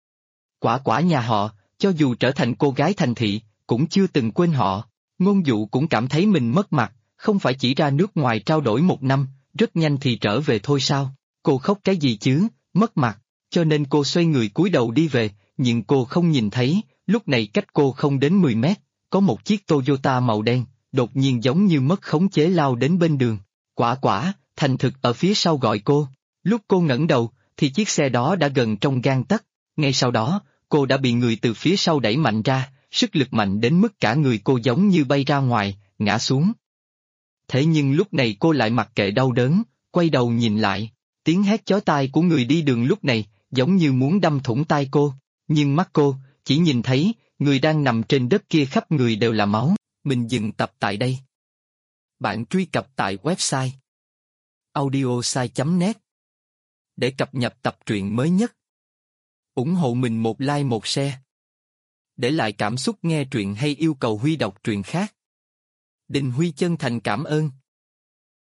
Speaker 1: Quả nhà họ, cho dù trở thành cô gái thành thị, cũng chưa từng quên họ. Ngôn Dụ cũng cảm thấy mình mất mặt, không phải chỉ ra nước ngoài trao đổi 1 năm, rất nhanh thì trở về thôi sao? Cô khóc cái gì chứ, mất mặt, cho nên cô xoay người cúi đầu đi về, nhưng cô không nhìn thấy, lúc này cách cô không đến 10 mét, có một chiếc Toyota màu đen, đột nhiên giống như mất khống chế lao đến bên đường. Quả, Thành Thực ở phía sau gọi cô. Lúc cô ngẩng đầu, thì chiếc xe đó đã gần trong gang tấc. Ngay sau đó, cô đã bị người từ phía sau đẩy mạnh ra, sức lực mạnh đến mức cả người cô giống như bay ra ngoài, ngã xuống. Thế nhưng lúc này cô lại mặc kệ đau đớn, quay đầu nhìn lại, tiếng hét chói tai của người đi đường lúc này, giống như muốn đâm thủng tai cô, nhưng mắt cô, chỉ nhìn thấy, người đang nằm trên đất kia khắp người đều là máu. Mình dừng tập tại đây. Bạn truy cập tại website audiosai.net để cập nhật tập truyện mới nhất. Ủng hộ mình một like một share. Để lại cảm xúc nghe truyện hay yêu cầu Huy đọc truyện khác. Đình Huy chân thành cảm ơn.